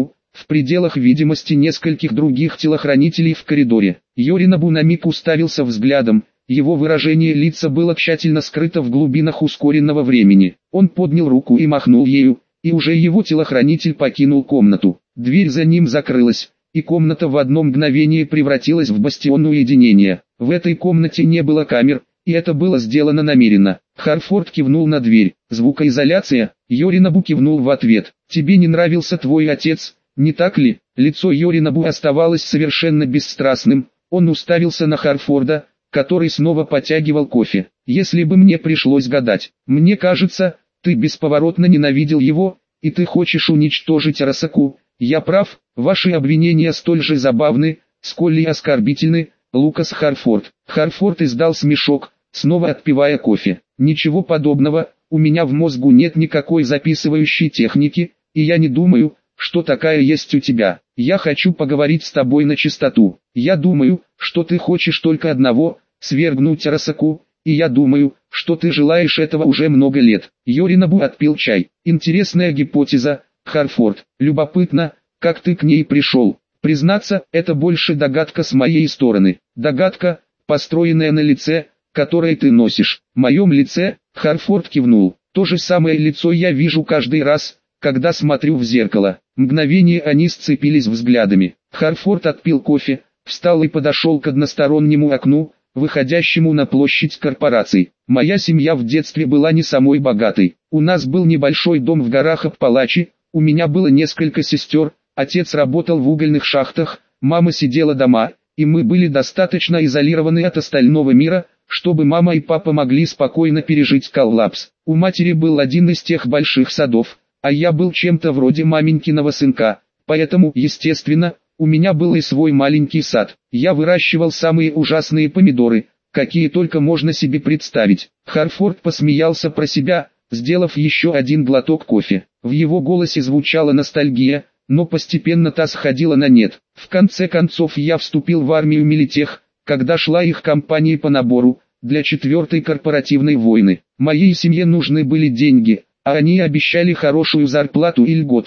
в пределах видимости нескольких других телохранителей в коридоре. Йоринобу на миг уставился взглядом, его выражение лица было тщательно скрыто в глубинах ускоренного времени. Он поднял руку и махнул ею, и уже его телохранитель покинул комнату. Дверь за ним закрылась, и комната в одно мгновение превратилась в бастион уединения. В этой комнате не было камер, и это было сделано намеренно. Харфорд кивнул на дверь. «Звукоизоляция?» Йоринобу кивнул в ответ. «Тебе не нравился твой отец, не так ли?» Лицо Йоринобу оставалось совершенно бесстрастным. Он уставился на Харфорда, который снова потягивал кофе. «Если бы мне пришлось гадать, мне кажется, ты бесповоротно ненавидел его, и ты хочешь уничтожить Арасаку. Я прав, ваши обвинения столь же забавны, сколь и оскорбительны, Лукас Харфорд». Харфорд издал смешок, снова отпивая кофе. «Ничего подобного, у меня в мозгу нет никакой записывающей техники, и я не думаю, что такая есть у тебя. Я хочу поговорить с тобой на чистоту. Я думаю, что ты хочешь только одного – свергнуть Арасаку, и я думаю, что ты желаешь этого уже много лет». Йоринобу отпил чай. «Интересная гипотеза, Харфорд. Любопытно, как ты к ней пришел. Признаться, это больше догадка с моей стороны. Догадка, построенная на лице, которое ты носишь». «Моем лице?» – Харфорд кивнул. «То же самое лицо я вижу каждый раз, когда смотрю в зеркало». Мгновение они сцепились взглядами. Харфорд отпил кофе, встал и подошел к одностороннему окну, выходящему на площадь корпораций. «Моя семья в детстве была не самой богатой. У нас был небольшой дом в горах Аппалачи, у меня было несколько сестер, отец работал в угольных шахтах, мама сидела дома, и мы были достаточно изолированы от остального мира, чтобы мама и папа могли спокойно пережить коллапс. У матери был один из тех больших садов, а я был чем-то вроде маменькиного сынка, поэтому, естественно, у меня был и свой маленький сад. Я выращивал самые ужасные помидоры, какие только можно себе представить». Харфорд посмеялся про себя, сделав еще один глоток кофе. В его голосе звучала ностальгия, но постепенно та сходила на нет. «В конце концов я вступил в армию Милитех, когда шла их кампания по набору, для 4-й корпоративной войны. Моей семье нужны были деньги, а они обещали хорошую зарплату и льготы,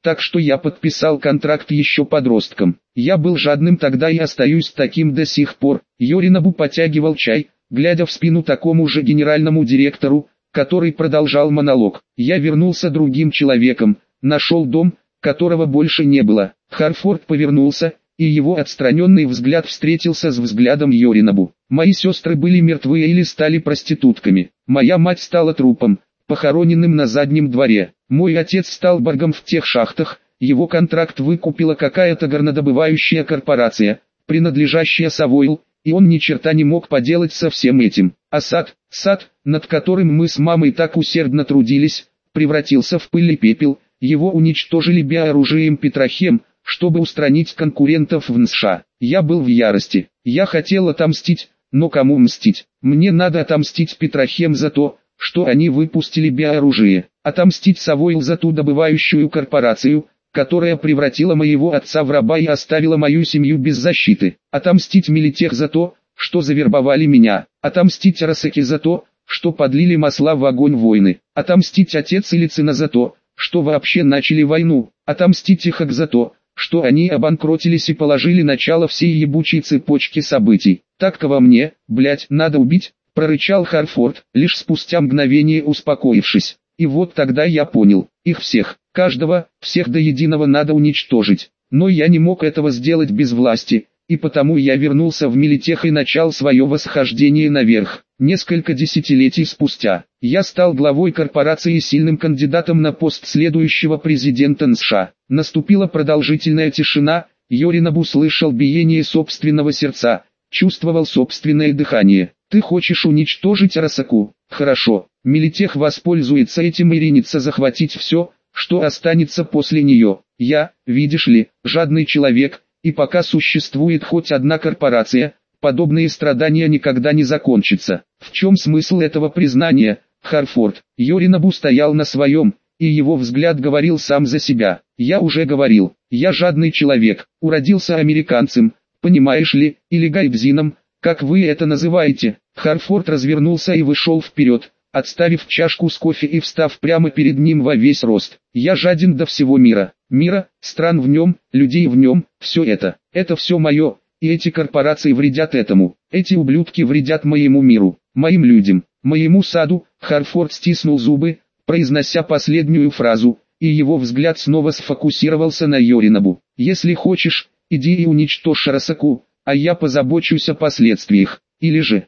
так что я подписал контракт еще подростком. Я был жадным тогда и остаюсь таким до сих пор. Йоринобу потягивал чай, глядя в спину такому же генеральному директору, который продолжал монолог. Я вернулся другим человеком, нашел дом, которого больше не было. Харфорд повернулся, и его отстраненный взгляд встретился с взглядом Йоринобу. Мои сестры были мертвы или стали проститутками. Моя мать стала трупом, похороненным на заднем дворе. Мой отец стал баргом в тех шахтах, его контракт выкупила какая-то горнодобывающая корпорация, принадлежащая Савойл, и он ни черта не мог поделать со всем этим. А сад, над которым мы с мамой так усердно трудились, превратился в пыль и пепел, его уничтожили биооружием Петрохем, чтобы устранить конкурентов в НСШ. Я был в ярости. Я хотел отомстить, но кому мстить? Мне надо отомстить Петрохем за то, что они выпустили биооружие. Отомстить Савойл за ту добывающую корпорацию, которая превратила моего отца в раба и оставила мою семью без защиты. Отомстить Милитех за то, что завербовали меня. Отомстить Арасаки за то, что подлили масла в огонь войны. Отомстить отец и Лицина за то, что вообще начали войну. Отомстить Ихак за то, что они обанкротились и положили начало всей ебучей цепочке событий. Так-ко во мне, блять, надо убить, прорычал Харфорд, лишь спустя мгновение успокоившись. И вот тогда я понял, их всех, каждого, всех до единого надо уничтожить. Но я не мог этого сделать без власти, и потому я вернулся в Милитех и начал свое восхождение наверх. Несколько десятилетий спустя, я стал главой корпорации и сильным кандидатом на пост следующего президента НСШ. Наступила продолжительная тишина, Йоринобу слышал биение собственного сердца, чувствовал собственное дыхание. Ты хочешь уничтожить Арасаку? Хорошо, Милитех воспользуется этим и ринется захватить все, что останется после нее. Я, видишь ли, жадный человек, и пока существует хоть одна корпорация, подобные страдания никогда не закончатся. В чем смысл этого признания, Харфорд? Йоринобу стоял на своем, и его взгляд говорил сам за себя. Я уже говорил, я жадный человек, уродился американцем, понимаешь ли, или гайбзином, как вы это называете. Харфорд развернулся и вышел вперед, отставив чашку с кофе и встав прямо перед ним во весь рост. Я жаден до всего мира, стран в нем, людей в нем, все это все мое, и эти корпорации вредят этому, эти ублюдки вредят моему миру, моим людям, моему саду. Харфорд стиснул зубы, произнося последнюю фразу, и его взгляд снова сфокусировался на Йоринобу. Если хочешь, иди и уничтожь Арасаку, а я позабочусь о последствиях. Или же,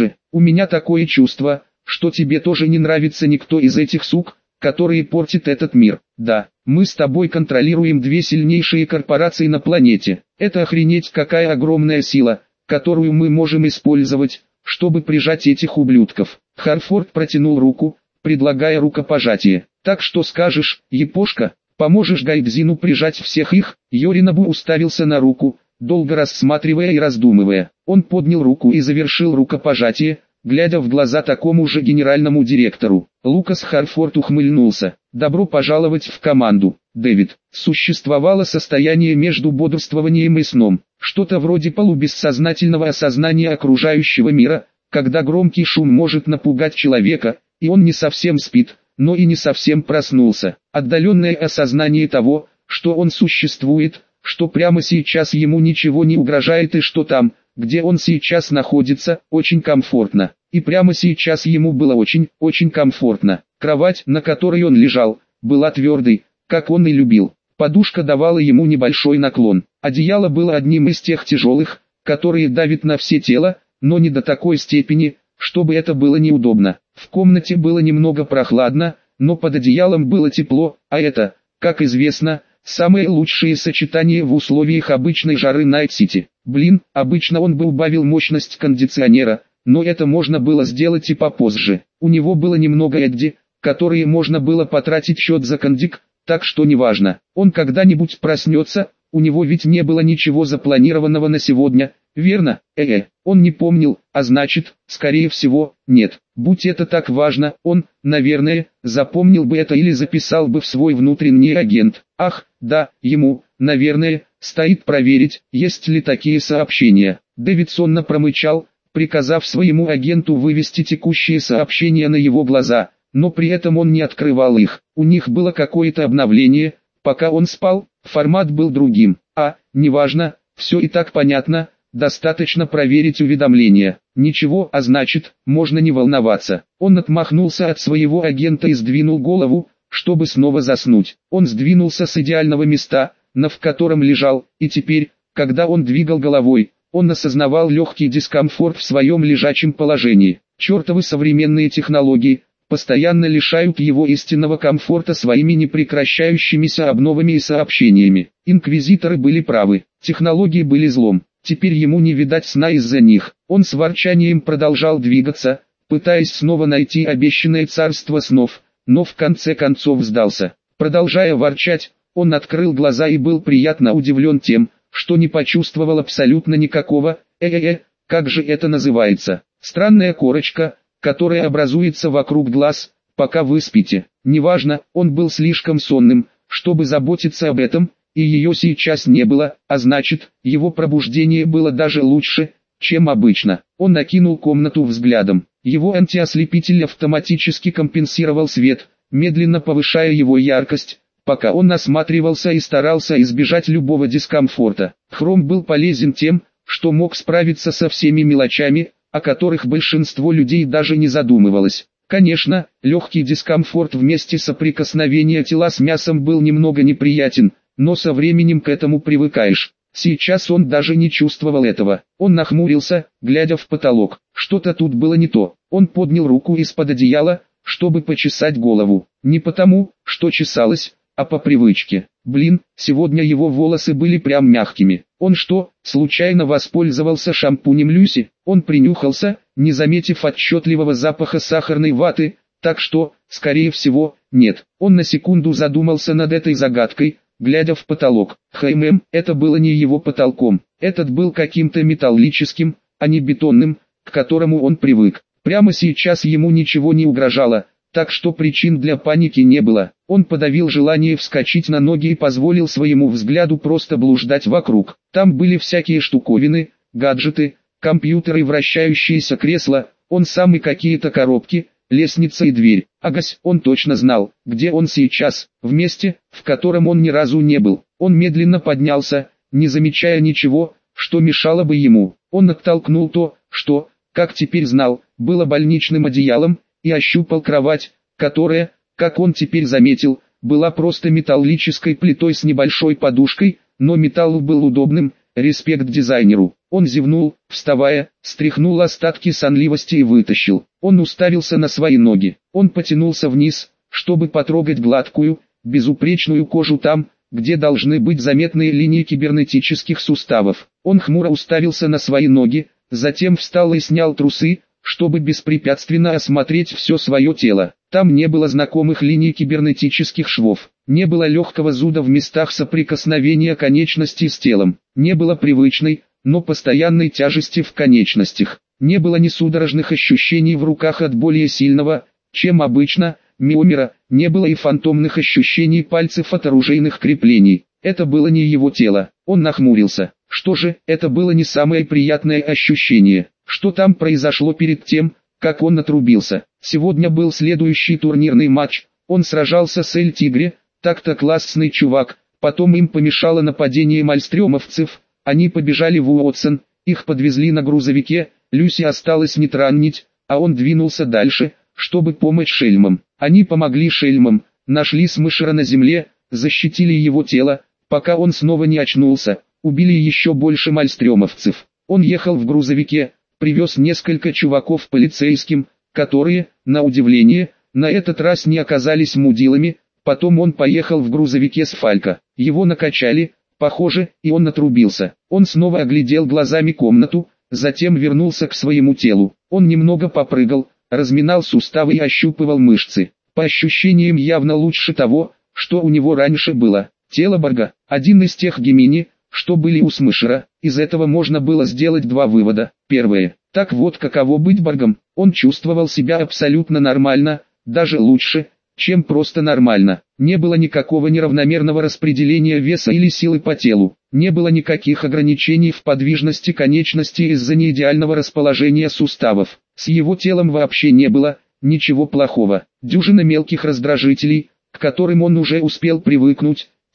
у меня такое чувство, что тебе тоже не нравится никто из этих сук, которые портят этот мир. Да, мы с тобой контролируем две сильнейшие корпорации на планете. Это охренеть какая огромная сила, которую мы можем использовать, чтобы прижать этих ублюдков. Харфорд протянул руку, предлагая рукопожатие. Так что скажешь, Япошка, поможешь Гайдзину прижать всех их? Йоринобу уставился на руку, долго рассматривая и раздумывая. Он поднял руку и завершил рукопожатие, глядя в глаза такому же генеральному директору. Лукас Харфорд ухмыльнулся. «Добро пожаловать в команду, Дэвид». Существовало состояние между бодрствованием и сном, что-то вроде полубессознательного осознания окружающего мира, когда громкий шум может напугать человека, и он не совсем спит, но и не совсем проснулся. Отдаленное осознание того, что он существует, что прямо сейчас ему ничего не угрожает и что там, где он сейчас находится, очень комфортно. И прямо сейчас ему было очень комфортно. Кровать, на которой он лежал, была твердой, как он и любил. Подушка давала ему небольшой наклон. Одеяло было одним из тех тяжелых, которые давят на все тело, но не до такой степени, чтобы это было неудобно. В комнате было немного прохладно, но под одеялом было тепло, а это, как известно, самое лучшее сочетание в условиях обычной жары Найт-Сити. Обычно он бы убавил мощность кондиционера, но это можно было сделать и попозже. У него было немного Эдди, которые можно было потратить счет за кондик, так что неважно, он когда-нибудь проснется, у него ведь не было ничего запланированного на сегодня, верно? Он не помнил, а значит, скорее всего, нет. Будь это так важно, он, наверное, запомнил бы это или записал бы в свой внутренний агент. Ах, да, ему, наверное, стоит проверить, есть ли такие сообщения. Дэвид сонно промычал, приказав своему агенту вывести текущие сообщения на его глаза, но при этом он не открывал их. У них было какое-то обновление, Пока он спал, формат был другим. Неважно, все и так понятно, достаточно проверить уведомления. Ничего, а значит, можно не волноваться. Он отмахнулся от своего агента и сдвинул голову, чтобы снова заснуть. Он сдвинулся с идеального места, в котором лежал, и теперь, когда он двигал головой, он осознавал легкий дискомфорт в своем лежачем положении. Чертовы современные технологии постоянно лишают его истинного комфорта своими непрекращающимися обновами и сообщениями. Инквизиторы были правы, технологии были злом, теперь ему не видать сна из-за них. Он с ворчанием продолжал двигаться, пытаясь снова найти обещанное царство снов, но в конце концов сдался. Продолжая ворчать, он открыл глаза и был приятно удивлен тем, что не почувствовал абсолютно никакого, как же это называется, странная корочка, которая образуется вокруг глаз, пока вы спите. Неважно, он был слишком сонным, чтобы заботиться об этом, и ее сейчас не было, а значит, его пробуждение было даже лучше, чем обычно. Он накинул комнату взглядом. Его антиослепитель автоматически компенсировал свет, медленно повышая его яркость, пока он осматривался и старался избежать любого дискомфорта. Хром был полезен тем, что мог справиться со всеми мелочами, о которых большинство людей даже не задумывалось. Конечно, легкий дискомфорт вместе соприкосновения тела с мясом был немного неприятен, но со временем к этому привыкаешь. Сейчас он даже не чувствовал этого. Он нахмурился, глядя в потолок. Что-то тут было не то. Он поднял руку из-под одеяла, чтобы почесать голову. Не потому, что чесалось, а по привычке. Сегодня его волосы были прям мягкими. Он что, случайно воспользовался шампунем Люси? Он принюхался, не заметив отчетливого запаха сахарной ваты, так что, скорее всего, нет. Он на секунду задумался над этой загадкой, глядя в потолок. Это было не его потолком. Этот был каким-то металлическим, а не бетонным, к которому он привык. Прямо сейчас ему ничего не угрожало, так что причин для паники не было. Он подавил желание вскочить на ноги и позволил своему взгляду просто блуждать вокруг. Там были всякие штуковины, гаджеты, компьютеры, вращающиеся кресла, он сам и какие-то коробки, лестница и дверь. Он точно знал, где он сейчас, в месте, в котором он ни разу не был. Он медленно поднялся, не замечая ничего, что мешало бы ему. Он оттолкнул то, что, как теперь знал, было больничным одеялом, и ощупал кровать, которая, как он теперь заметил, была просто металлической плитой с небольшой подушкой, но металл был удобным, респект дизайнеру. Он зевнул, вставая, стряхнул остатки сонливости и вытащил. Он уставился на свои ноги. Он потянулся вниз, чтобы потрогать гладкую, безупречную кожу там, где должны быть заметные линии кибернетических суставов. Он хмуро уставился на свои ноги, затем встал и снял трусы, чтобы беспрепятственно осмотреть все свое тело. Там не было знакомых линий кибернетических швов, не было легкого зуда в местах соприкосновения конечностей с телом, не было привычной, но постоянной тяжести в конечностях, не было ни судорожных ощущений в руках от более сильного, чем обычно, миомера, не было и фантомных ощущений пальцев от оружейных креплений. Это было не его тело. Он нахмурился. Что же, это было не самое приятное ощущение. Что там произошло перед тем, как он отрубился? Сегодня был следующий турнирный матч. Он сражался с Эль-Тигре, так-то классный чувак. Потом им помешало нападение мальстрёмовцев. Они побежали в Уотсон, их подвезли на грузовике. Люси осталось нейтральнить, а он двинулся дальше, чтобы помочь шельмам. Они помогли шельмам, нашли Смышера на земле, защитили его тело, пока он снова не очнулся, убили еще больше мальстрёмовцев. Он ехал в грузовике, привез несколько чуваков полицейским, которые, на удивление, на этот раз не оказались мудилами. Потом он поехал в грузовике с Фалько. Его накачали, похоже, и он отрубился. Он снова оглядел глазами комнату, затем вернулся к своему телу. Он немного попрыгал, разминал суставы и ощупывал мышцы. По ощущениям явно лучше того, что у него раньше было. Тело Борга, один из тех Гемини, что были у Смышера. Из этого можно было сделать два вывода. Первое. Так вот каково быть Боргом. Он чувствовал себя абсолютно нормально, даже лучше, чем просто нормально. Не было никакого неравномерного распределения веса или силы по телу. Не было никаких ограничений в подвижности конечностей из-за неидеального расположения суставов. С его телом вообще не было ничего плохого. Дюжина мелких раздражителей, к которым он уже успел привыкнуть,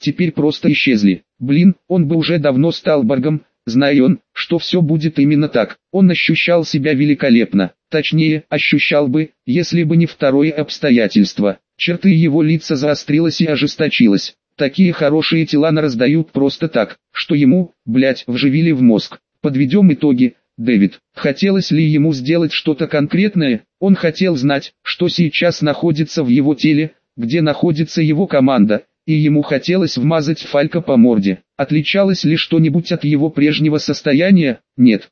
теперь просто исчезли. Блин, он бы уже давно стал Боргом, зная он, что все будет именно так. Он ощущал себя великолепно, точнее, ощущал бы, если бы не второе обстоятельство. Черты его лица заострилась и ожесточилась. Такие хорошие тела раздают просто так, что ему, блять, вживили в мозг. Подведем итоги. Дэвид, хотелось ли ему сделать что-то конкретное? Он хотел знать, что сейчас находится в его теле, где находится его команда, и ему хотелось вмазать Фалька по морде. Отличалось ли что-нибудь от его прежнего состояния? Нет.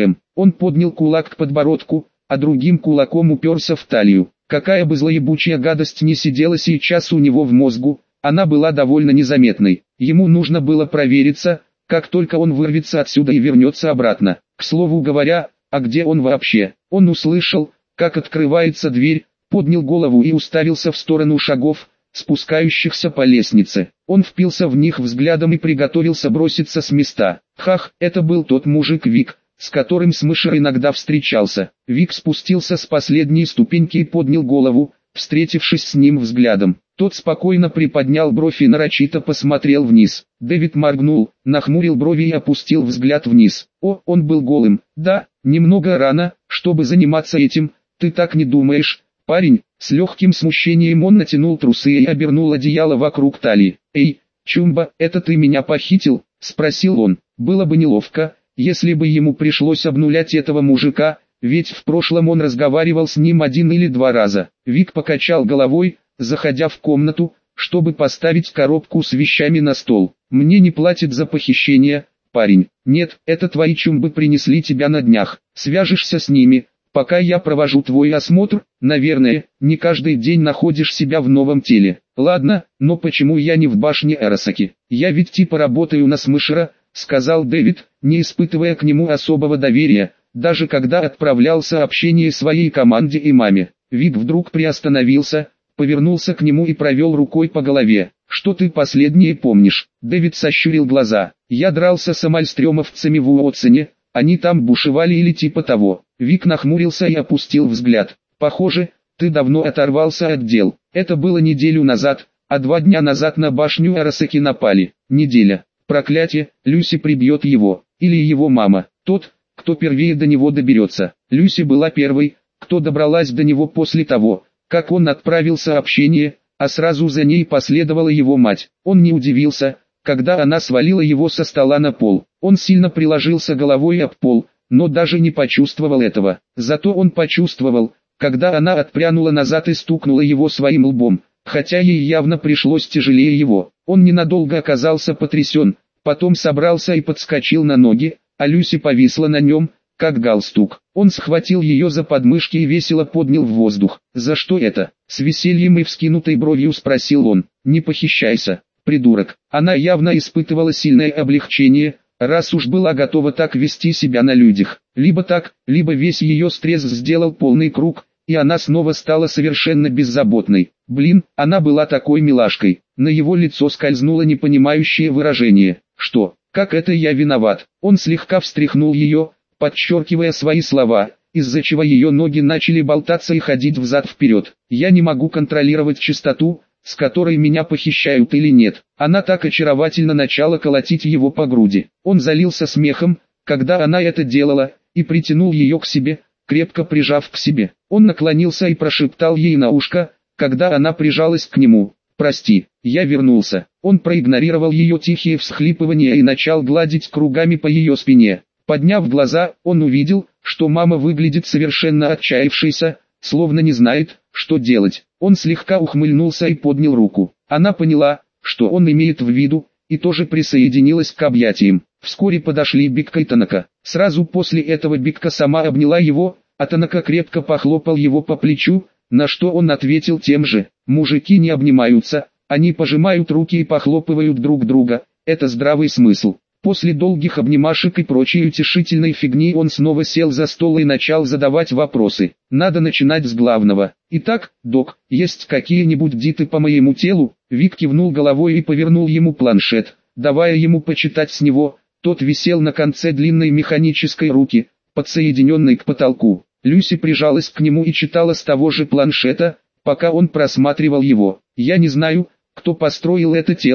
Он поднял кулак к подбородку, а другим кулаком уперся в талию. Какая бы злоебучая гадость не сидела сейчас у него в мозгу, она была довольно незаметной. Ему нужно было провериться, как только он вырвется отсюда и вернется обратно. К слову говоря, а где он вообще? Он услышал, как открывается дверь, поднял голову и уставился в сторону шагов, спускающихся по лестнице. Он впился в них взглядом и приготовился броситься с места. Хах, это был тот мужик Вик, с которым Смышер иногда встречался. Вик спустился с последней ступеньки и поднял голову, встретившись с ним взглядом. Тот спокойно приподнял бровь и нарочито посмотрел вниз. Дэвид моргнул, нахмурил брови и опустил взгляд вниз. О, он был голым. Да, немного рано, чтобы заниматься этим, ты так не думаешь, парень? С легким смущением он натянул трусы и обернул одеяло вокруг талии. Эй, Чумба, это ты меня похитил? Спросил он. Было бы неловко, если бы ему пришлось обнулять этого мужика, ведь в прошлом он разговаривал с ним 1 или 2 раза. Вик покачал головой, заходя в комнату, чтобы поставить коробку с вещами на стол. Мне не платят за похищение, парень. Нет, это твои чумбы принесли тебя на днях. Свяжешься с ними, пока я провожу твой осмотр. Наверное, не каждый день находишь себя в новом теле. Ладно, но почему я не в башне Арасаки? Я ведь типа работаю на Смышера, сказал Дэвид, не испытывая к нему особого доверия, даже когда отправлял сообщение своей команде и маме. Вик вдруг приостановился, повернулся к нему и провел рукой по голове. «Что ты последнее помнишь?» Дэвид сощурил глаза. «Я дрался с амальстрёмовцами в Уотсоне, они там бушевали или типа того». Вик нахмурился и опустил взгляд. «Похоже, ты давно оторвался от дел. Это было неделю назад, а 2 дня назад на башню Арасаки напали. Неделя. Проклятие, Люси прибьет его, или его мама, тот, кто первее до него доберется». Люси была первой, кто добралась до него после того, как он отправил сообщение, а сразу за ней последовала его мать. Он не удивился, когда она свалила его со стола на пол. Он сильно приложился головой об пол, но даже не почувствовал этого. Зато он почувствовал, когда она отпрянула назад и стукнула его своим лбом, хотя ей явно пришлось тяжелее его. Он ненадолго оказался потрясен, потом собрался и подскочил на ноги, а Люси повисла на нем, как галстук. Он схватил ее за подмышки и весело поднял в воздух. «За что это?» С весельем и вскинутой бровью спросил он. «Не похищайся, придурок». Она явно испытывала сильное облегчение, раз уж была готова так вести себя на людях. Либо так, либо весь ее стресс сделал полный круг, и она снова стала совершенно беззаботной. Блин, она была такой милашкой. На его лицо скользнуло непонимающее выражение. «Что? Как это я виноват?» Он слегка встряхнул ее, подчеркивая свои слова, из-за чего ее ноги начали болтаться и ходить взад-вперед. «Я не могу контролировать частоту, с которой меня похищают или нет». Она так очаровательно начала колотить его по груди. Он залился смехом, когда она это делала, и притянул ее к себе, крепко прижав к себе. Он наклонился и прошептал ей на ушко, когда она прижалась к нему: «Прости, я вернулся». Он проигнорировал ее тихие всхлипывания и начал гладить кругами по ее спине. Подняв глаза, он увидел, что мама выглядит совершенно отчаявшейся, словно не знает, что делать. Он слегка ухмыльнулся и поднял руку. Она поняла, что он имеет в виду, и тоже присоединилась к объятиям. Вскоре подошли Бикка и Танака. Сразу после этого Бикка сама обняла его, а Танака крепко похлопал его по плечу, на что он ответил тем же. Мужики не обнимаются, они пожимают руки и похлопывают друг друга, это здравый смысл. После долгих обнимашек и прочей утешительной фигни он снова сел за стол и начал задавать вопросы. Надо начинать с главного. «Итак, док, есть какие-нибудь диты по моему телу?» Вик кивнул головой и повернул ему планшет, давая ему почитать с него. Тот висел на конце длинной механической руки, подсоединенной к потолку. Люси прижалась к нему и читала с того же планшета, пока он просматривал его. «Я не знаю, кто построил это тело,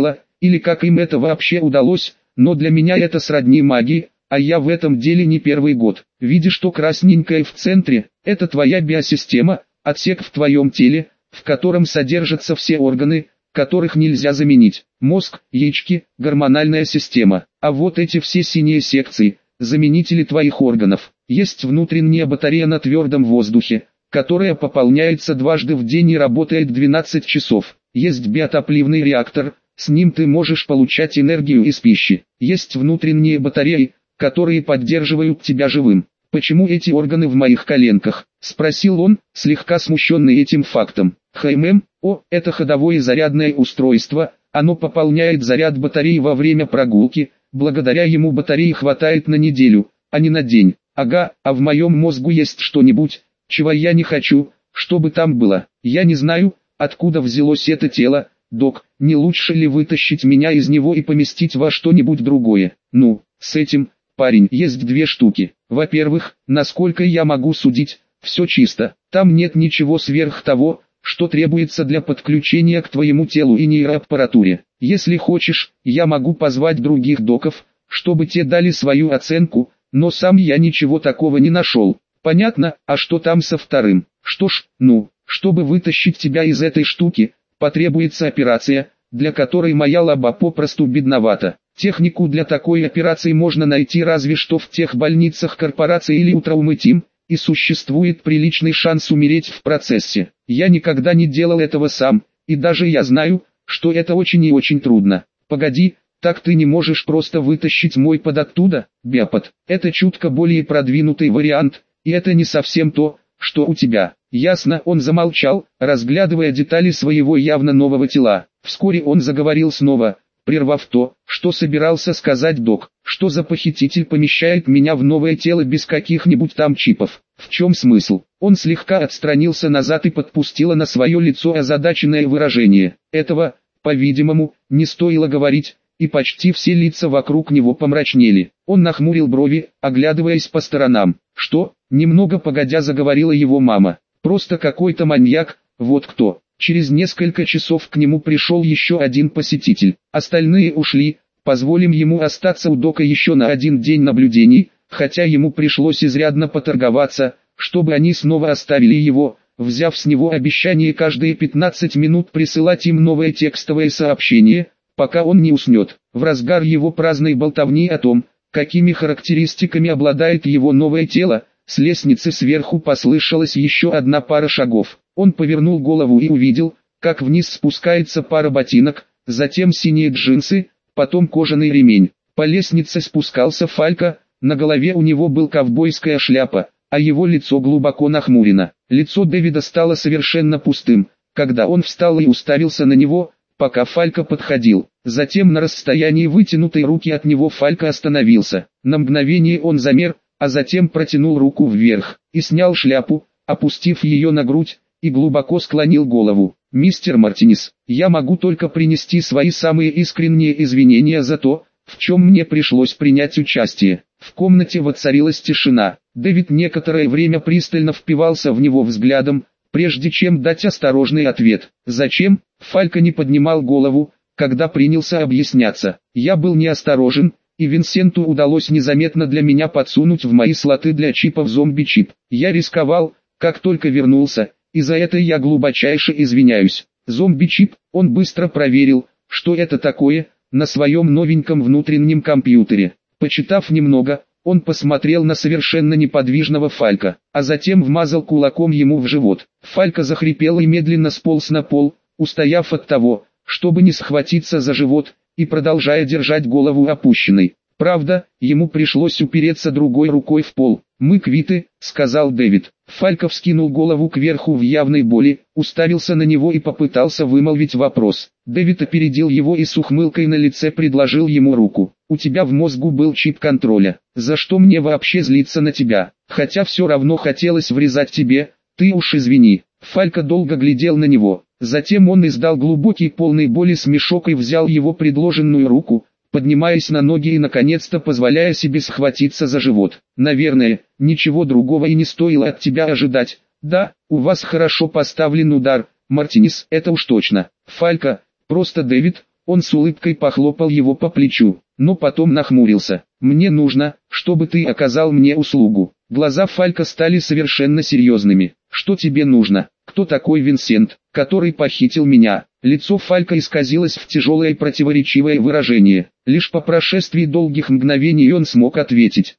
или как им это вообще удалось, но для меня это сродни магии, а я в этом деле не первый год. Видишь, что красненькое в центре, это твоя биосистема, отсек в твоем теле, в котором содержатся все органы, которых нельзя заменить. Мозг, яички, гормональная система. А вот эти все синие секции, заменители твоих органов. Есть внутренняя батарея на твердом воздухе, которая пополняется дважды в день и работает 12 часов. Есть биотопливный реактор, с ним ты можешь получать энергию из пищи. Есть внутренние батареи, которые поддерживают тебя живым. «Почему эти органы в моих коленках?» – спросил он, слегка смущенный этим фактом. Это ходовое зарядное устройство, оно пополняет заряд батареи во время прогулки, благодаря ему батареи хватает на неделю, а не на день. Ага, а в моем мозгу есть что-нибудь, чего я не хочу, чтобы там было. Я не знаю, откуда взялось это тело, док, не лучше ли вытащить меня из него и поместить во что-нибудь другое? Ну, с этим, парень, есть две штуки. Во-первых, насколько я могу судить, все чисто, там нет ничего сверх того, что требуется для подключения к твоему телу и нейроаппаратуре. Если хочешь, я могу позвать других доков, чтобы те дали свою оценку, но сам я ничего такого не нашел. Понятно, а что там со вторым? Что ж, чтобы вытащить тебя из этой штуки, потребуется операция, для которой моя лаба попросту бедновата. Технику для такой операции можно найти разве что в тех больницах корпорации или у Траумы-Тим, и существует приличный шанс умереть в процессе. Я никогда не делал этого сам, и даже я знаю, что это очень и очень трудно. Погоди, так ты не можешь просто вытащить мой под оттуда? Биопод, это чутко более продвинутый вариант, и это не совсем то, что у тебя. Ясно, он замолчал, разглядывая детали своего явно нового тела. Вскоре он заговорил снова, прервав то, что собирался сказать док. Что за похититель помещает меня в новое тело без каких-нибудь там чипов? В чем смысл? Он слегка отстранился назад и подпустило на свое лицо озадаченное выражение. Этого, по-видимому, не стоило говорить, и почти все лица вокруг него помрачнели. Он нахмурил брови, оглядываясь по сторонам. Что? Немного погодя заговорила его мама. Просто какой-то маньяк, вот кто. Через несколько часов к нему пришел еще один посетитель. Остальные ушли, позволим ему остаться у дока еще на один день наблюдений, хотя ему пришлось изрядно поторговаться, чтобы они снова оставили его, взяв с него обещание каждые 15 минут присылать им новое текстовое сообщение, пока он не уснет. В разгар его праздной болтовни о том, какими характеристиками обладает его новое тело, с лестницы сверху послышалась еще одна пара шагов. Он повернул голову и увидел, как вниз спускается пара ботинок, затем синие джинсы, потом кожаный ремень. По лестнице спускался Фалька, на голове у него был ковбойская шляпа, а его лицо глубоко нахмурено. Лицо Дэвида стало совершенно пустым, когда он встал и уставился на него, пока Фалька подходил. Затем на расстоянии вытянутой руки от него Фалька остановился. На мгновение он замер, а затем протянул руку вверх и снял шляпу, опустив ее на грудь, и глубоко склонил голову. «Мистер Мартинес, я могу только принести свои самые искренние извинения за то, в чем мне пришлось принять участие». В комнате воцарилась тишина. Дэвид некоторое время пристально впивался в него взглядом, прежде чем дать осторожный ответ. «Зачем?» Фалька не поднимал голову, когда принялся объясняться. «Я был неосторожен, и Винсенту удалось незаметно для меня подсунуть в мои слоты для чипов зомби-чип. Я рисковал, как только вернулся, и за это я глубочайше извиняюсь. Зомби-чип, он быстро проверил, что это такое, на своем новеньком внутреннем компьютере. Почитав немного, он посмотрел на совершенно неподвижного Фалька, а затем вмазал кулаком ему в живот. Фалька захрипел и медленно сполз на пол, устояв от того, чтобы не схватиться за живот, и продолжая держать голову опущенной. Правда, ему пришлось упереться другой рукой в пол. «Мы квиты», — сказал Дэвид. Фалька вскинул голову кверху в явной боли, уставился на него и попытался вымолвить вопрос. Дэвид опередил его и с ухмылкой на лице предложил ему руку. «У тебя в мозгу был чип контроля. За что мне вообще злиться на тебя? Хотя все равно хотелось врезать тебе, ты уж извини». Фалька долго глядел на него. Затем он издал глубокий полный боли смешок и взял его предложенную руку, поднимаясь на ноги и наконец-то позволяя себе схватиться за живот. «Наверное, ничего другого и не стоило от тебя ожидать. Да, у вас хорошо поставлен удар, Мартинес, это уж точно. Фалька, просто Дэвид, Он с улыбкой похлопал его по плечу, но потом нахмурился. «Мне нужно, чтобы ты оказал мне услугу». Глаза Фалька стали совершенно серьезными. «Что тебе нужно? Кто такой Винсент, который похитил меня?» Лицо Фалька исказилось в тяжелое и противоречивое выражение. Лишь по прошествии долгих мгновений он смог ответить.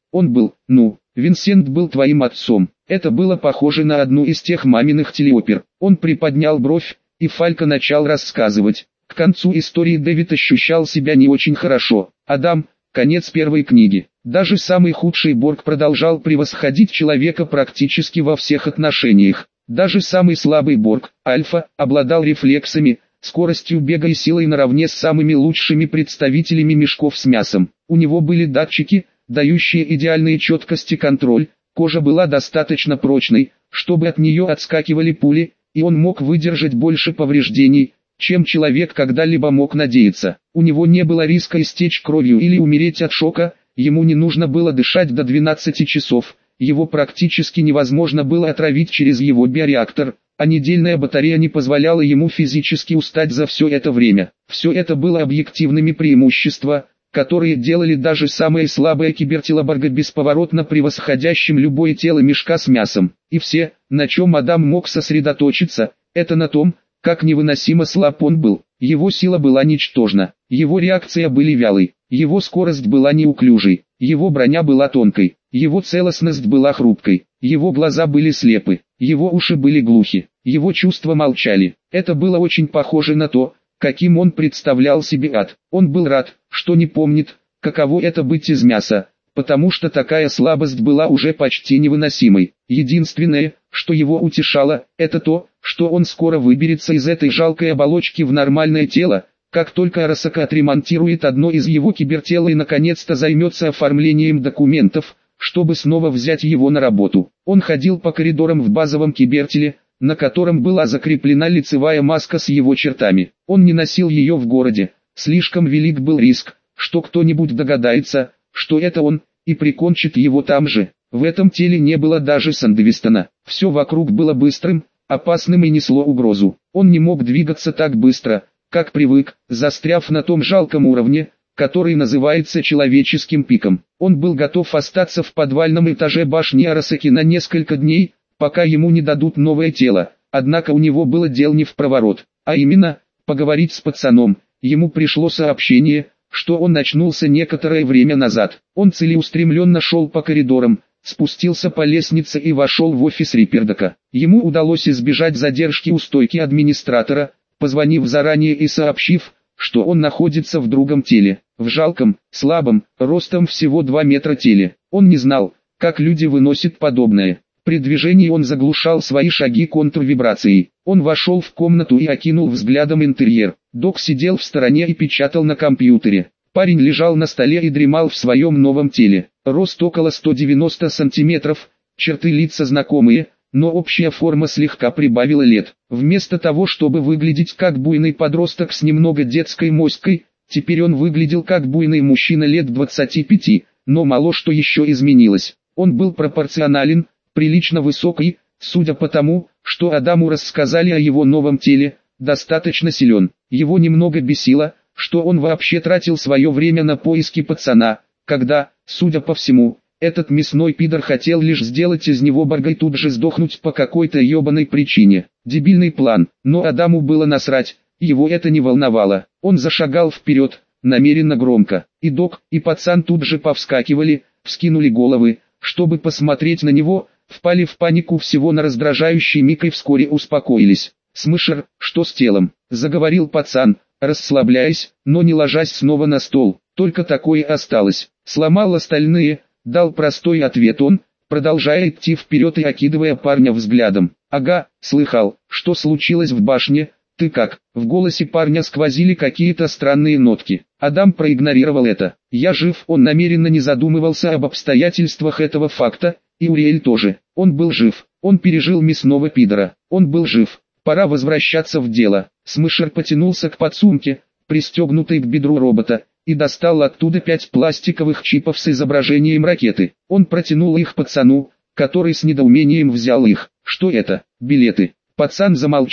Винсент был твоим отцом. Это было похоже на одну из тех маминых телеопер. Он приподнял бровь, и Фалька начал рассказывать. К концу истории Дэвид ощущал себя не очень хорошо. Адам, конец первой книги. Даже самый худший Борг продолжал превосходить человека практически во всех отношениях. Даже самый слабый Борг, Альфа, обладал рефлексами, скоростью бега и силой наравне с самыми лучшими представителями мешков с мясом. У него были датчики, дающие идеальные четкость и контроль, кожа была достаточно прочной, чтобы от нее отскакивали пули, и он мог выдержать больше повреждений, чем человек когда-либо мог надеяться. У него не было риска истечь кровью или умереть от шока, ему не нужно было дышать до 12 часов, его практически невозможно было отравить через его биореактор, а недельная батарея не позволяла ему физически устать за все это время. Все это было объективными преимуществами, которые делали даже самое слабое кибертело Борга бесповоротно превосходящим любое тело мешка с мясом. И все, на чем Адам мог сосредоточиться, это на том, как невыносимо слаб он был. Его сила была ничтожна, его реакция были вялой, его скорость была неуклюжей, его броня была тонкой, его целостность была хрупкой, его глаза были слепы, его уши были глухи, его чувства молчали. Это было очень похоже на то, каким он представлял себе ад. Он был рад, что не помнит, каково это быть из мяса, потому что такая слабость была уже почти невыносимой. Единственное, что его утешало, это то, что он скоро выберется из этой жалкой оболочки в нормальное тело, как только Арасака отремонтирует одно из его кибертел и наконец-то займется оформлением документов, чтобы снова взять его на работу. Он ходил по коридорам в базовом кибертеле, на котором была закреплена лицевая маска с его чертами. Он не носил ее в городе, слишком велик был риск, что кто-нибудь догадается, что это он, и прикончит его там же. В этом теле не было даже Сандвистона. Все вокруг было быстрым, опасным и несло угрозу. Он не мог двигаться так быстро, как привык, застряв на том жалком уровне, который называется человеческим пиком. Он был готов остаться в подвальном этаже башни Арасаки на несколько дней, пока ему не дадут новое тело. Однако у него было дел не в проворот, а именно, поговорить с пацаном. Ему пришло сообщение, что он очнулся некоторое время назад. Он целеустремленно шел по коридорам, спустился по лестнице и вошел в офис Рипердока. Ему удалось избежать задержки у стойки администратора, позвонив заранее и сообщив, что он находится в другом теле, в жалком, слабом, ростом всего 2 метра теле. Он не знал, как люди выносят подобное. При движении он заглушал свои шаги контрвибрацией. Он вошел в комнату и окинул взглядом интерьер. Док сидел в стороне и печатал на компьютере. Парень лежал на столе и дремал в своем новом теле. Рост около 190 сантиметров, черты лица знакомые, но общая форма слегка прибавила лет. Вместо того, чтобы выглядеть как буйный подросток с немного детской моськой, теперь он выглядел как буйный мужчина лет 25, но мало что еще изменилось. Он был пропорционален, прилично высокий, судя по тому, что Адаму рассказали о его новом теле, достаточно силен. Его немного бесило, что он вообще тратил свое время на поиски пацана, когда, судя по всему, этот мясной пидор хотел лишь сделать из него Борга и тут же сдохнуть по какой-то ебаной причине. Дебильный план, но Адаму было насрать, его это не волновало. Он зашагал вперед, намеренно громко. И док, и пацан тут же повскакивали, вскинули головы, чтобы посмотреть на него, впали в панику всего на раздражающий миг и вскоре успокоились. «Смышер, что с телом?» – заговорил пацан, расслабляясь, но не ложась снова на стол. «Только такое осталось. Сломал остальные», – дал простой ответ он, продолжая идти вперед и окидывая парня взглядом. «Ага, слыхал, что случилось в башне, ты как?» В голосе парня сквозили какие-то странные нотки. Адам проигнорировал это. «Я жив», он намеренно не задумывался об обстоятельствах этого факта, и Уриэль тоже. Он был жив, он пережил мясного пидора, он был жив. Пора возвращаться в дело. Смышер потянулся к подсумке, пристегнутой к бедру робота, и достал оттуда 5 пластиковых чипов с изображением ракеты. Он протянул их пацану, который с недоумением взял их. «Что это?» «Билеты». Пацан замолчал,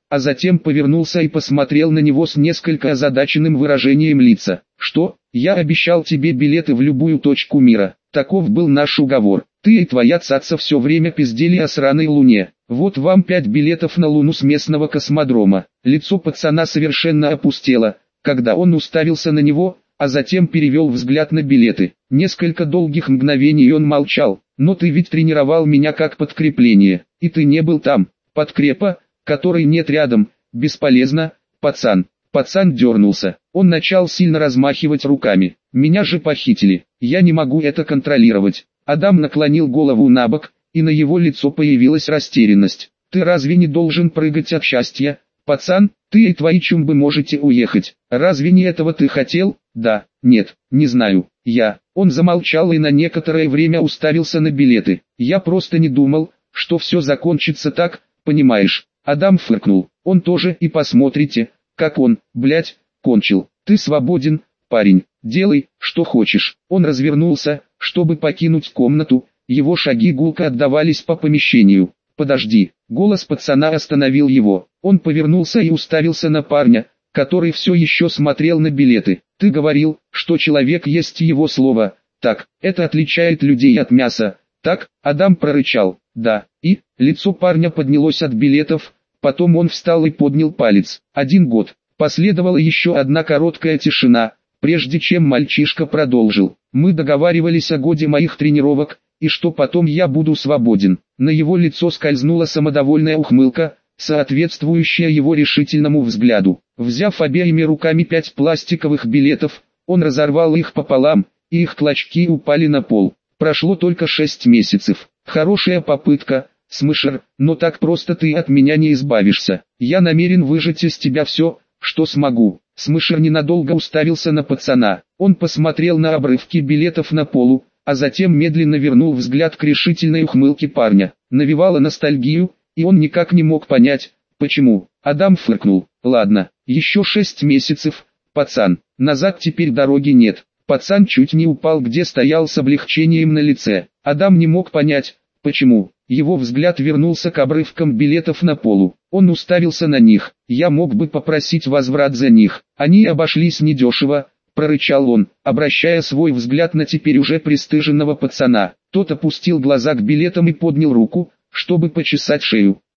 а затем повернулся и посмотрел на него с несколько озадаченным выражением лица. «Что? Я обещал тебе билеты в любую точку мира. Таков был наш уговор. Ты и твоя цаца все время пиздели о сраной Луне. Вот вам 5 билетов на Луну с местного космодрома». Лицо пацана совершенно опустело, когда он уставился на него, а затем перевел взгляд на билеты. Несколько долгих мгновений он молчал. «Но ты ведь тренировал меня как подкрепление, и ты не был там. Подкрепа, которой нет рядом, бесполезно, пацан». Пацан дернулся. Он начал сильно размахивать руками. «Меня же похитили. Я не могу это контролировать». Адам наклонил голову набок, и на его лицо появилась растерянность. «Ты разве не должен прыгать от счастья, пацан? Ты и твои чумбы можете уехать. Разве не этого ты хотел?» «Да, нет, не знаю, я». Он замолчал и на некоторое время уставился на билеты. «Я просто не думал, что все закончится так, понимаешь?» Адам фыркнул. «Он тоже, и посмотрите, как он, блять, кончил. Ты свободен, парень, делай, что хочешь». Он развернулся, чтобы покинуть комнату, его шаги гулко отдавались по помещению. «Подожди», голос пацана остановил его. Он повернулся и уставился на парня, который все еще смотрел на билеты. «Ты говорил, что человек есть его слово. Так, это отличает людей от мяса, так?» Адам прорычал. «Да». И лицо парня поднялось от билетов. Потом он встал и поднял палец. 1 год. Последовала еще одна короткая тишина, прежде чем мальчишка продолжил. «Мы договаривались о годе моих тренировок, и что потом я буду свободен». На его лицо скользнула самодовольная ухмылка, соответствующая его решительному взгляду. Взяв обеими руками 5 пластиковых билетов, он разорвал их пополам, и их клочки упали на пол. «Прошло только 6 месяцев. Хорошая попытка, Смышер, но так просто ты от меня не избавишься. Я намерен выжать из тебя все, что смогу». Смышер ненадолго уставился на пацана. Он посмотрел на обрывки билетов на полу, а затем медленно вернул взгляд к решительной ухмылке парня. Навевала ностальгию, и он никак не мог понять, почему. Адам фыркнул. «Ладно, еще 6 месяцев, пацан. Назад теперь дороги нет». Пацан чуть не упал, где стоял с облегчением на лице. Адам не мог понять, почему. Его взгляд вернулся к обрывкам билетов на полу. Он уставился на них. «Я мог бы попросить возврат за них. Они обошлись недешево», — прорычал он, обращая свой взгляд на теперь уже пристыженного пацана. Тот опустил глаза к билетам и поднял руку, чтобы почесать шею.